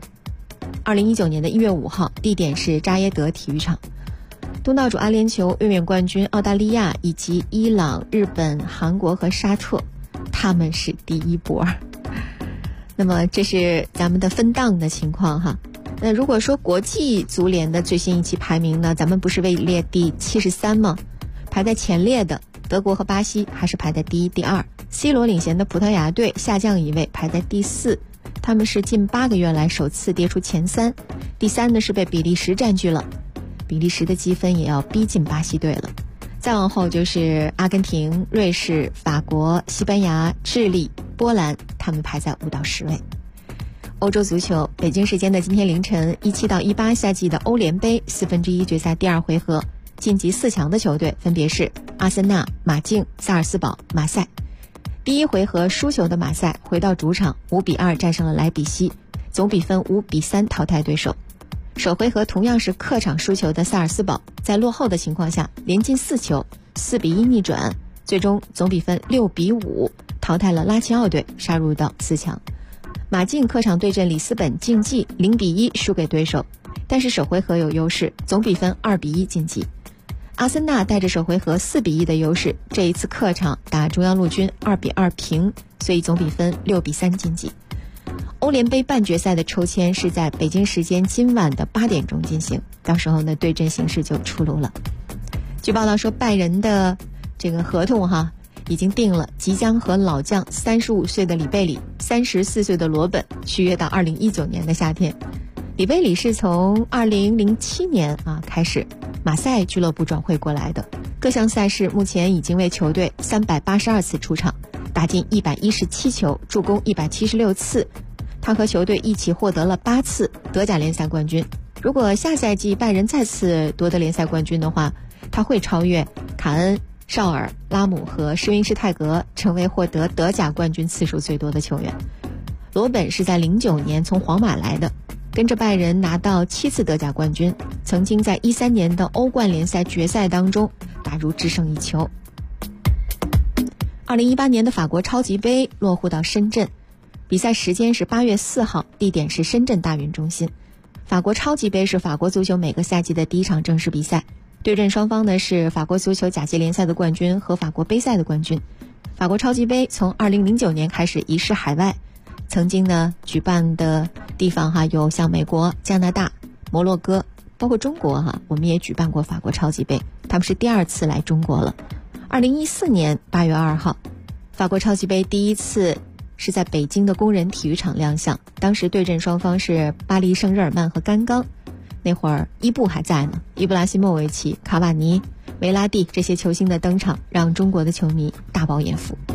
2019年的1月5号，地点是扎耶德体育场。东道主阿联酋卫冕冠军澳大利亚以及伊朗、日本、韩国和沙特，他们是第一波。那么这是咱们的分档的情况那如果说国际足联的最新一期排名呢，咱们不是位列第73吗？排在前列的德国和巴西还是排在第1、第2。C 罗领衔的葡萄牙队下降1位，排在第4，他们是近8个月来首次跌出前3。第3呢是被比利时占据了，比利时的积分也要逼近巴西队了。再往后就是阿根廷、瑞士、法国、西班牙、智利、波兰，他们排在5到10位。欧洲足球，北京时间的今天凌晨，17到18赛季的欧联杯1/4决赛第2回合，晋级4强的球队分别是阿森纳、马竞、萨尔斯堡、马赛。第1回合输球的马赛回到主场5比2战胜了莱比锡，总比分5比3淘汰对手。首回合同样是客场输球的萨尔斯堡，在落后的情况下连进4球，4比1逆转，最终总比分6比5淘汰了拉齐奥队，杀入到4强。马竞客场对阵里斯本竞技0比1输给对手，但是首回合有优势，总比分2比1晋级。阿森纳带着首回合4比1的优势，这一次客场打中央陆军2比2平，所以总比分6比3晋级。欧联杯半决赛的抽签是在北京时间今晚的8点钟进行，到时候呢对阵形势就出炉了。据报道说，拜仁的这个合同已经定了，即将和老将35岁的里贝里、34岁的罗本续约到2019年的夏天。里贝里是从2007年开始马赛俱乐部转会过来的，各项赛事目前已经为球队382次出场，打进117球，助攻176次。他和球队一起获得了8次德甲联赛冠军。如果下赛季拜仁再次夺得联赛冠军的话，他会超越卡恩、绍尔、拉姆和施温施泰格，成为获得德甲冠军次数最多的球员。罗本是在09年从皇马来的，跟着拜仁拿到7次德甲冠军，曾经在13年的欧冠联赛决赛当中打入制胜一球。2018年的法国超级杯落户到深圳，比赛时间是8月4号，地点是深圳大运中心。法国超级杯是法国足球每个赛季的第一场正式比赛，对阵双方呢是法国足球甲级联赛的冠军和法国杯赛的冠军。法国超级杯从2009年开始移师海外，曾经呢举办的地方有像美国、加拿大、摩洛哥，包括中国我们也举办过法国超级杯，他们是第2次来中国了。2014年8月2号，法国超级杯第一次是在北京的工人体育场亮相，当时对阵双方是巴黎圣日耳曼和甘冈。那会儿伊布还在呢，伊布拉希莫维奇、卡瓦尼、维拉蒂这些球星的登场，让中国的球迷大饱眼福。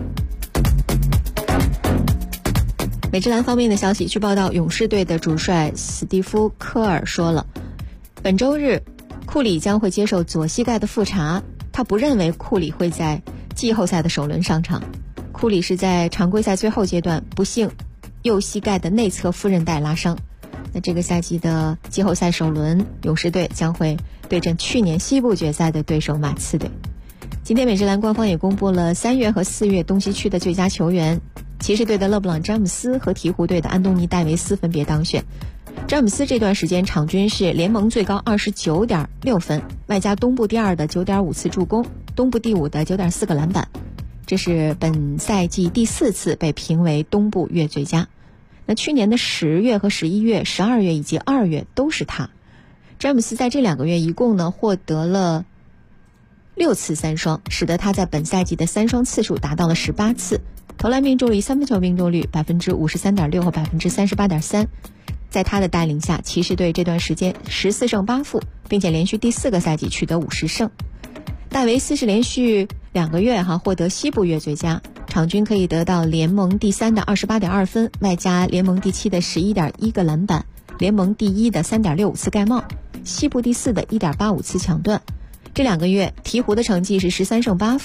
美职篮方面的消息，据报道，勇士队的主帅史蒂夫·科尔说了，本周日库里将会接受左膝盖的复查，他不认为库里会在季后赛的首轮上场。库里是在常规赛最后阶段不幸右膝盖的内侧副韧带拉伤。那这个赛季的季后赛首轮，勇士队将会对阵去年西部决赛的对手马刺队。今天美职篮官方也公布了3月和4月东西区的最佳球员，骑士队的勒布朗·詹姆斯和鹈鹕队的安东尼·戴维斯分别当选。詹姆斯这段时间场均是联盟最高 29.6 分，外加东部第2的 9.5 次助攻，东部第5的 9.4 个篮板，这是本赛季第4次被评为东部月最佳。那去年的10月和11月、12月以及2月都是他。詹姆斯在这2个月一共呢获得了6次3双，使得他在本赛季的3双次数达到了18次，投篮命中率、3分球命中率 53.6% 和 38.3%。在他的带领下，骑士队这段时间14胜8负，并且连续第4个赛季取得50胜。戴维斯是连续2个月获得西部月最佳，场均可以得到联盟第3的 28.2 分，外加联盟第7的 11.1 个篮板，联盟第1的 3.65 次盖帽，西部第4的 1.85 次抢断。这2个月鹈鹕的成绩是13胜8负，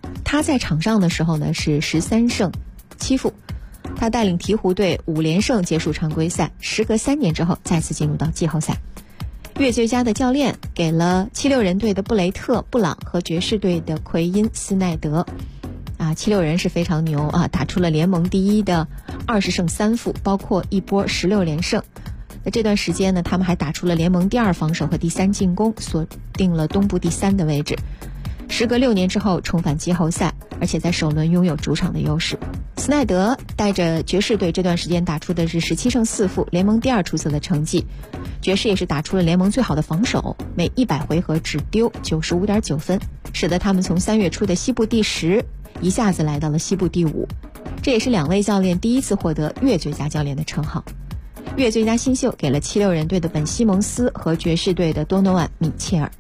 他在场上的时候呢是13胜7负，他带领鹈鹕队5连胜结束常规赛，时隔3年之后再次进入到季后赛。月最佳的教练给了76人队的布雷特·布朗和爵士队的奎因·斯奈德。76人是非常牛啊，打出了联盟第1的20胜3负，包括一波16连胜。那这段时间呢，他们还打出了联盟第2防守和第3进攻，锁定了东部第3的位置。时隔6年之后重返季后赛，而且在首轮拥有主场的优势。斯奈德带着爵士队这段时间打出的是17胜4负，联盟第2出色的成绩。爵士也是打出了联盟最好的防守，每100回合只丢 95.9 分，使得他们从3月初的西部第10一下子来到了西部第5。这也是2位教练第一次获得月最佳教练的称号。月最佳新秀给了76人队的本·西蒙斯和爵士队的多诺万·米切尔。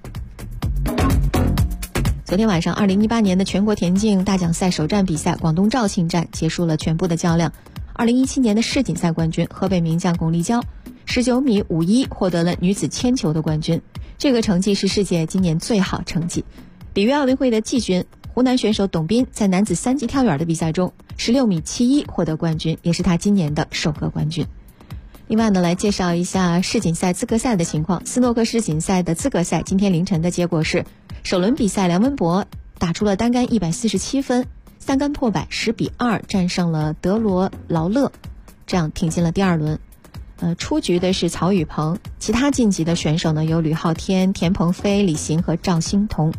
昨天晚上2018年的全国田径大奖赛首站比赛广东肇庆站结束了全部的较量。2017年的世锦赛冠军河北名将巩立姣19米51获得了女子铅球的冠军，这个成绩是世界今年最好成绩。里约奥运会的季军湖南选手董斌在男子3级跳远的比赛中16米71获得冠军，也是他今年的首个冠军。另外呢，来介绍一下世锦赛资格赛的情况。斯诺克世锦赛的资格赛今天凌晨的结果是，首轮比赛梁文博打出了单杆147分，3杆破百，10比2战胜了德罗劳勒，这样挺进了第2轮。出局的是曹宇鹏，其他晋级的选手呢有吕昊天、田鹏飞、李行和赵欣彤。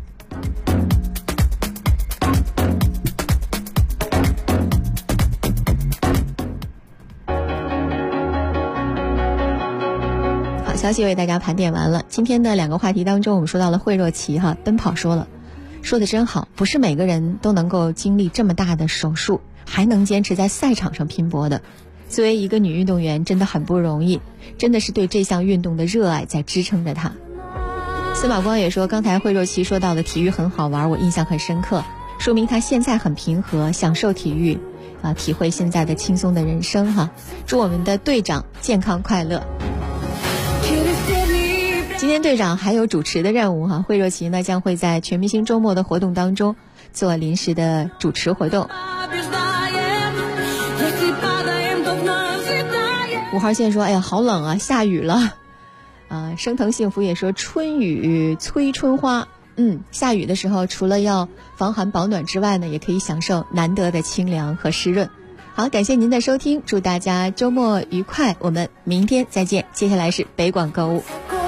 好消息为大家盘点完了。今天的2个话题当中，我们说到了惠若琪奔跑说的真好，不是每个人都能够经历这么大的手术还能坚持在赛场上拼搏的。作为一个女运动员真的很不容易，真的是对这项运动的热爱在支撑着她。司马光也说，刚才惠若琪说到的体育很好玩，我印象很深刻，说明她现在很平和，享受体育体会现在的轻松的人生祝我们的队长健康快乐。今天队长还有主持的任务惠若琪呢将会在全明星周末的活动当中做临时的主持活动。5号线说，哎呀好冷啊，下雨了。升腾幸福也说，春雨催春花。下雨的时候除了要防寒保暖之外呢，也可以享受难得的清凉和湿润。好，感谢您的收听，祝大家周末愉快，我们明天再见。接下来是北广购物。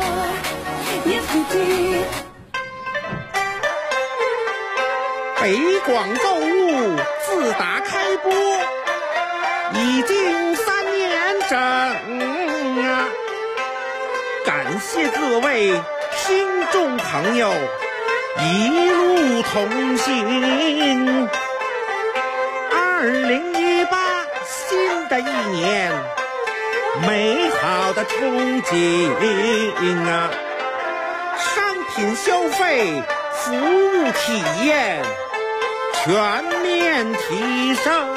北广购物自打开播已经3年整感谢各位听众朋友一路同行。2018新的一年，美好的憧憬商品消费、服务体验全面提升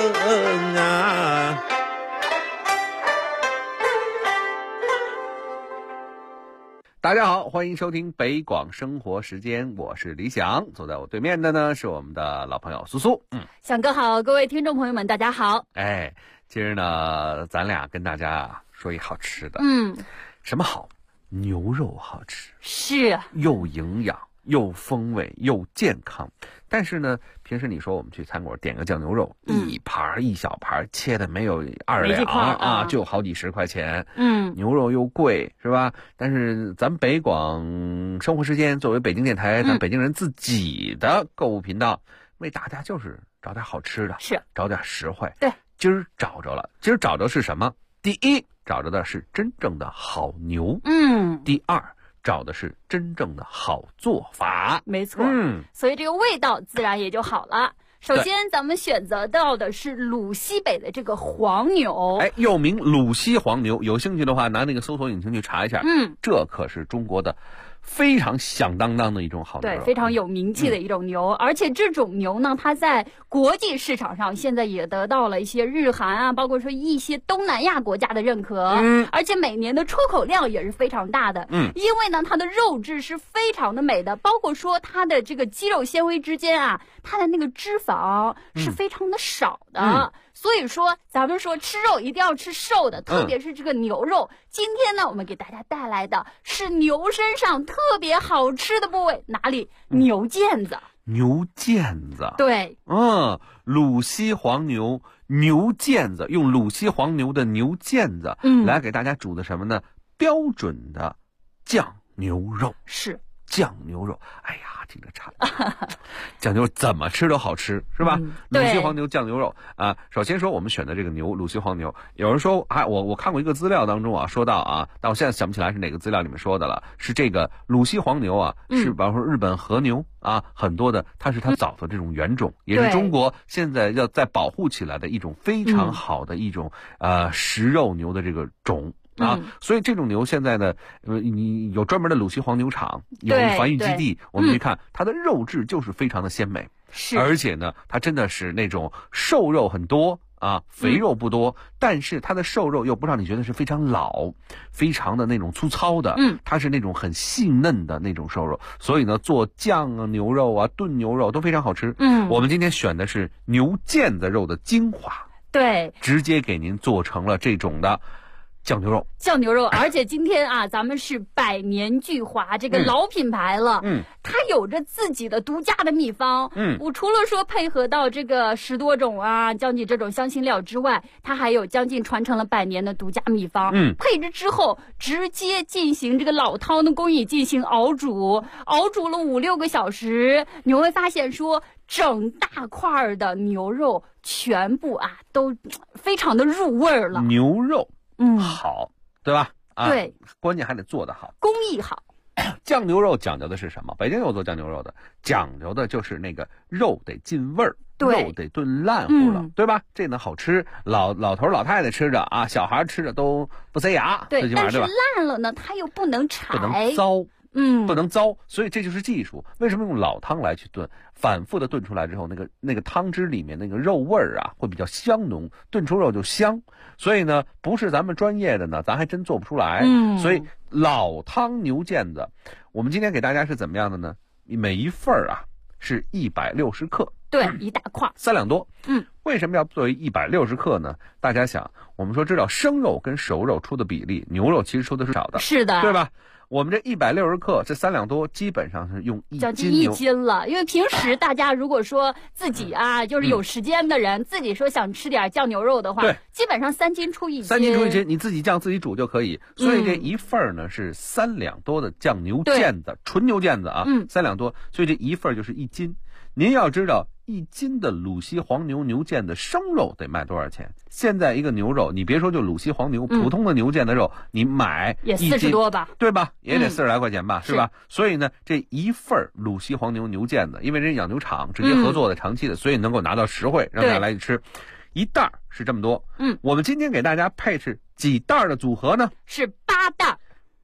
大家好，欢迎收听北广生活时间，我是李想，坐在我对面的呢是我们的老朋友苏苏。 想哥好，各位听众朋友们大家好。 今日呢咱俩跟大家说一好吃的。什么好？牛肉好吃， 是啊， 又营养又风味又健康。但是呢，平时你说我们去餐馆点个酱牛肉，一盘一小盘切的没有2两就好几十块钱。牛肉又贵，是吧？但是咱北广生活时间作为北京电台，咱北京人自己的购物频道，为大家就是找点好吃的， 是找点实惠。 对， 今儿找着了，今儿找着是什么？第一，找着的是真正的好牛。第二，找的是真正的好做法。 没错。所以这个味道自然也就好了。 首先咱们选择到的是鲁西北的这个黄牛， 又名鲁西黄牛，有兴趣的话拿那个搜索引擎去查一下，这可是中国的非常响当当的一种好牛肉， 对，非常有名气的一种牛，而且这种牛呢，它在国际市场上现在也得到了一些日韩啊，包括说一些东南亚国家的认可，而且每年的出口量也是非常大的，因为呢，它的肉质是非常的美的，包括说它的这个肌肉纤维之间啊，它的那个脂肪是非常的少的。所以说，咱们说吃肉一定要吃瘦的，特别是这个牛肉。今天呢，我们给大家带来的是牛身上特别好吃的部位，哪里？牛腱子。 牛腱子。 对。 鲁西黄牛牛腱子，用鲁西黄牛的牛腱子，来给大家煮的什么呢？标准的酱牛肉。 是。 酱牛肉，哎呀，听着馋。酱牛肉怎么吃都好吃，是吧？鲁西黄牛酱牛肉啊，首先说我们选的这个牛鲁西黄牛，有人说我看过一个资料当中啊，说到啊，但我现在想不起来是哪个资料里面说的了，是这个鲁西黄牛啊，是比方说日本和牛啊，很多的它是它早的这种原种，也是中国现在要再保护起来的一种非常好的一种食肉牛的这个种。所以这种牛现在呢，你有专门的鲁西黄牛场，有繁育基地，我们去看它的肉质就是非常的鲜美，而且呢，它真的是那种瘦肉很多啊，肥肉不多，但是它的瘦肉又不让你觉得是非常老，非常的那种粗糙的，它是那种很细嫩的那种瘦肉，所以呢，做酱啊、牛肉啊、炖牛肉都非常好吃。我们今天选的是牛腱子肉的精华， 对， 直接给您做成了这种的酱牛肉， 而且今天啊，咱们是百年聚华这个老品牌了，它有着自己的独家的秘方，我除了说配合到这个10多种啊将近这种香辛料之外，它还有将近传承了100年的独家秘方，配置之后直接进行这个老汤的工艺进行熬煮了5-6个小时，你会发现说整大块的牛肉全部啊都非常的入味了， 牛肉好，对吧？ 对， 关键还得做得好， 工艺好。 酱牛肉讲究的是什么？北京有做酱牛肉的，讲究的就是那个肉得进味儿，肉得炖烂乎了，对吧？这能好吃，老头老太太吃着啊，小孩吃着都不塞牙， 对，但是烂了呢，它又不能柴， 不能糟。不能糟，所以这就是技术。为什么用老汤来去炖？反复的炖出来之后，那个汤汁里面那个肉味儿啊，会比较香浓，炖出肉就香。所以呢，不是咱们专业的呢，咱还真做不出来。所以老汤牛腱子，我们今天给大家是怎么样的呢？每一份啊是160克， 对，一大块 ，3两多。为什么要作为160克呢？大家想，我们说知道生肉跟熟肉出的比例，牛肉其实出的是少的， 是的， 对吧？我们这160克，这3两多，基本上是用将近1斤了。因为平时大家如果说自己啊，就是有时间的人，自己说想吃点酱牛肉的话，基本上3斤出1斤，3斤出1斤，你自己酱自己煮就可以。所以这一份呢是3两多的酱牛腱子，纯牛腱子啊，3两多，所以这一份就是1斤。您要知道，1斤的鲁西黄牛牛腱子生肉得卖多少钱？现在一个牛肉，你别说就鲁西黄牛，普通的牛腱子肉，你买也40多吧， 对吧？也得40来块钱吧，是吧？所以呢，这一份鲁西黄牛牛腱子，因为人养牛场直接合作的长期的，所以能够拿到实惠，让大家来吃。一袋是这么多，我们今天给大家配置几袋的组合呢？ 是8袋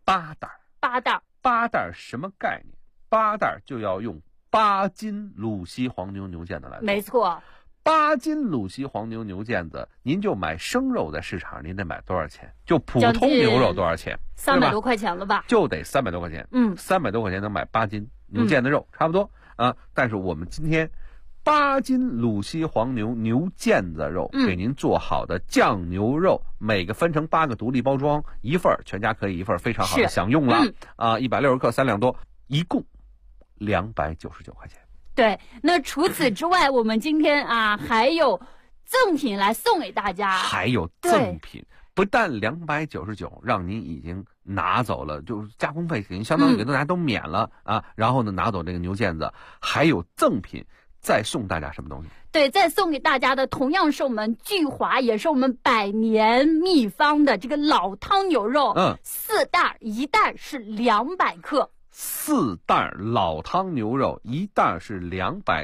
，8袋什么概念？8袋就要用8斤鲁西黄牛牛腱子来做， 没错 ，8斤鲁西黄牛牛腱子，您就买生肉在市场您得买多少钱？就普通牛肉多少钱 ？300多块钱了吧？ 就得300多块钱，300多块钱能买8斤牛腱子肉，差不多啊。但是我们今天8斤鲁西黄牛牛腱子肉给您做好的酱牛肉，每个分成8个独立包装，一份全家可以一份，非常好的享用了啊！160克3两多，一共299块钱。 对，那除此之外，我们今天啊还有赠品来送给大家， 还有赠品，不但299让您已经拿走了，就是加工费给您相当于给大家都免了啊，然后呢拿走这个牛腱子，还有赠品再送大家什么东西？ 对，再送给大家的同样是我们聚华，也是我们100年秘方的这个老汤牛肉，4袋，一袋是200克。 4袋老汤牛肉，一袋是200克，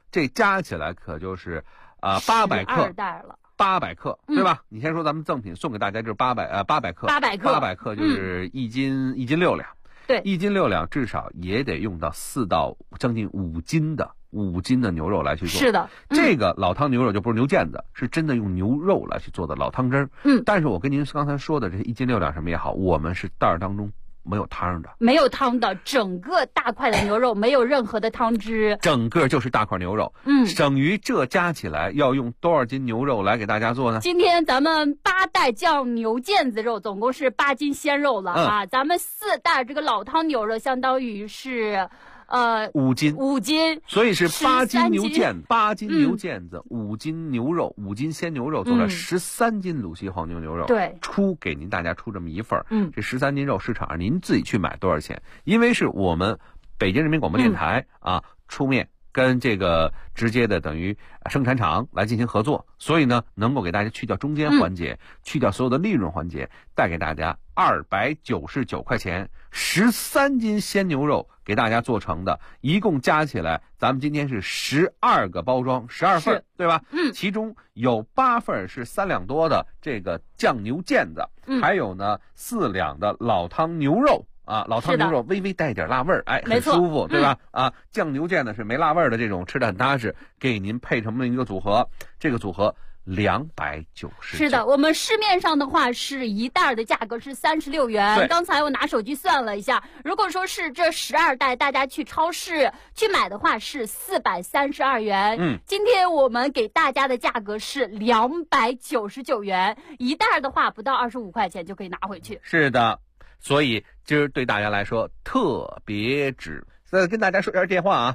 这加起来可就是800克。 2袋了。 800克，对吧？你先说咱们赠品送给大家就是800克，800克就是1斤6两， 对 ，1斤6两至少也得用到4到将近5斤的牛肉来去做。 是的， 这个老汤牛肉就不是牛腱子，是真的用牛肉来去做的老汤汁儿。但是我跟您刚才说的这1斤6两什么也好，我们是袋儿当中没有汤的， 没有汤的，整个大块的牛肉没有任何的汤汁， 整个就是大块牛肉。省于这加起来要用多少斤牛肉来给大家做呢？ 今天咱们8袋酱牛腱子肉，总共是8斤鲜肉了啊！咱们4袋这个老汤牛肉，相当于是 5斤，所以是8斤牛腱子，5斤牛肉，5斤鲜牛肉做了13斤鲁西黄牛牛肉。 对， 给您大家出这么一份这13斤肉市场上您自己去买多少钱？因为是我们北京人民广播电台出面跟这个直接的等于生产厂来进行合作，所以呢能够给大家去掉中间环节，去掉所有的利润环节，带给大家299块钱13斤鲜牛肉给大家做成的，一共加起来咱们今天是12个包装，12份，对吧？其中有8份是3两多的这个酱牛腱子，还有呢4两的老汤牛肉。老汤牛肉微微带一点辣味儿，很舒服，对吧？酱牛腱呢是没辣味儿的这种，吃的很踏实，给您配成了一个组合，这个组合299。 是的，我们市面上的话是一袋的价格是36元。刚才我拿手机算了一下，如果说是这12袋，大家去超市去买的话是432元。今天我们给大家的价格是299元，一袋的话不到25块钱就可以拿回去。 是的。所以今儿对大家来说特别值。再跟大家说一下电话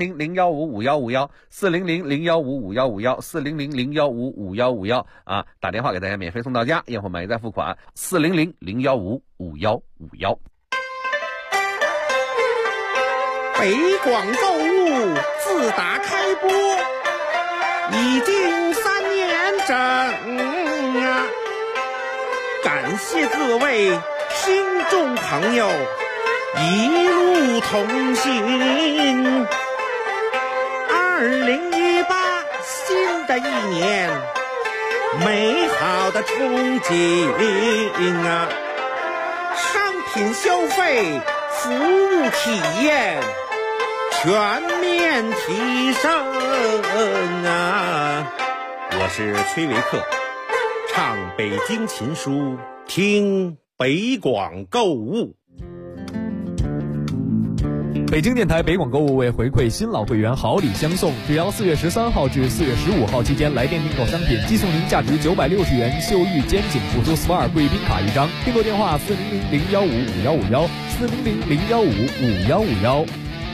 400-015-5151，400-015-5151，400-015-5151打电话给大家免费送到家，验货满意再付款，400-015-5151。 北广购物自打开播已经3年整感谢各位听众朋友一路同行。2018新的一年，美好的憧憬商品消费，服务体验全面提升我是崔维克，唱北京琴书，听北广购物。 北京电台北广购物为回馈新老会员好礼相送，只要4月13号至4月15号期间来电订购商品，即送您价值960元秀玉肩颈辅助 SPA 贵宾卡一张。订购电话400-015-5151，400-015-5151。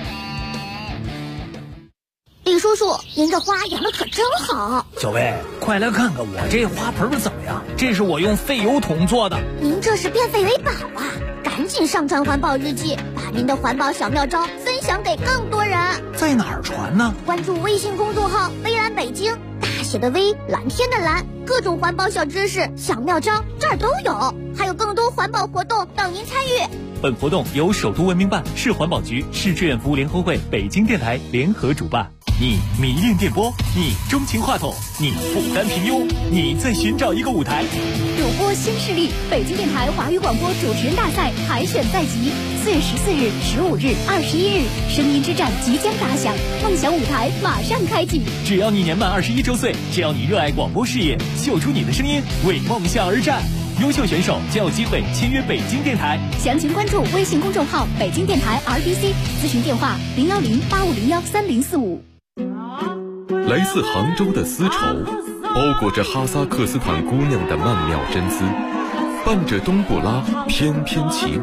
李叔叔，您这花养的可真好。 小薇，快来看看我这花盆怎么样？这是我用废油桶做的。 您这是变废为宝啊！赶紧上传环保日记，把您的环保小妙招分享给更多人。 在哪儿传呢？ 关注微信公众号微蓝北京，大写的微，蓝天的蓝，各种环保小知识、小妙招这儿都有，还有更多环保活动等您参与。 本活动由首都文明办、市环保局、市志愿服务联合会、北京电台联合主办。你迷恋电波，你钟情话筒，你不甘平庸，你在寻找一个舞台。 主播新势力，北京电台华语广播主持人大赛海选在即，4月14日、15日、21日，声音之战即将打响，梦想舞台马上开启。 只要你年满21周岁，只要你热爱广播事业，秀出你的声音，为梦想而战。优秀选手将有机会签约北京电台。 详情关注微信公众号北京电台 RBC， 咨询电话010-8501-3045。 来自杭州的丝绸，包裹着哈萨克斯坦姑娘的曼妙真丝，伴着冬不拉翩翩起舞。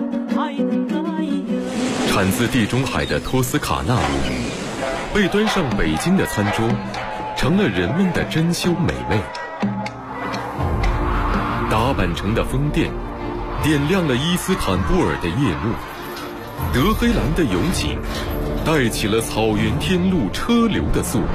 产自地中海的托斯卡纳米，被端上北京的餐桌，成了人们的珍馐美味。打扮成的风电，点亮了伊斯坦布尔的夜幕。德黑兰的油井，带起了草原天路车流的速度。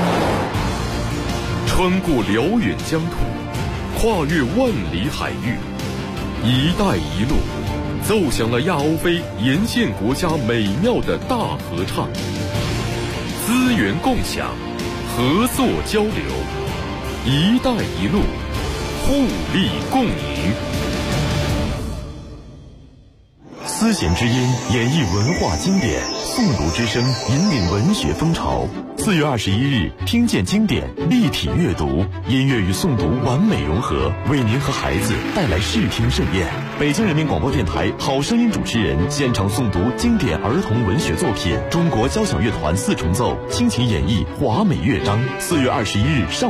穿过辽远疆土，跨越万里海域，一带一路奏响了亚欧非沿线国家美妙的大合唱。资资源共享，合作交流，一带一路，互利共赢。 丝弦之音演绎文化经典，诵读之声引领文学风潮。4月21日，听见经典，立体阅读，音乐与诵读完美融合，为您和孩子带来视听盛宴。北京人民广播电台好声音主持人现场诵读经典儿童文学作品，中国交响乐团4重奏倾情演绎华美乐章。4月21日上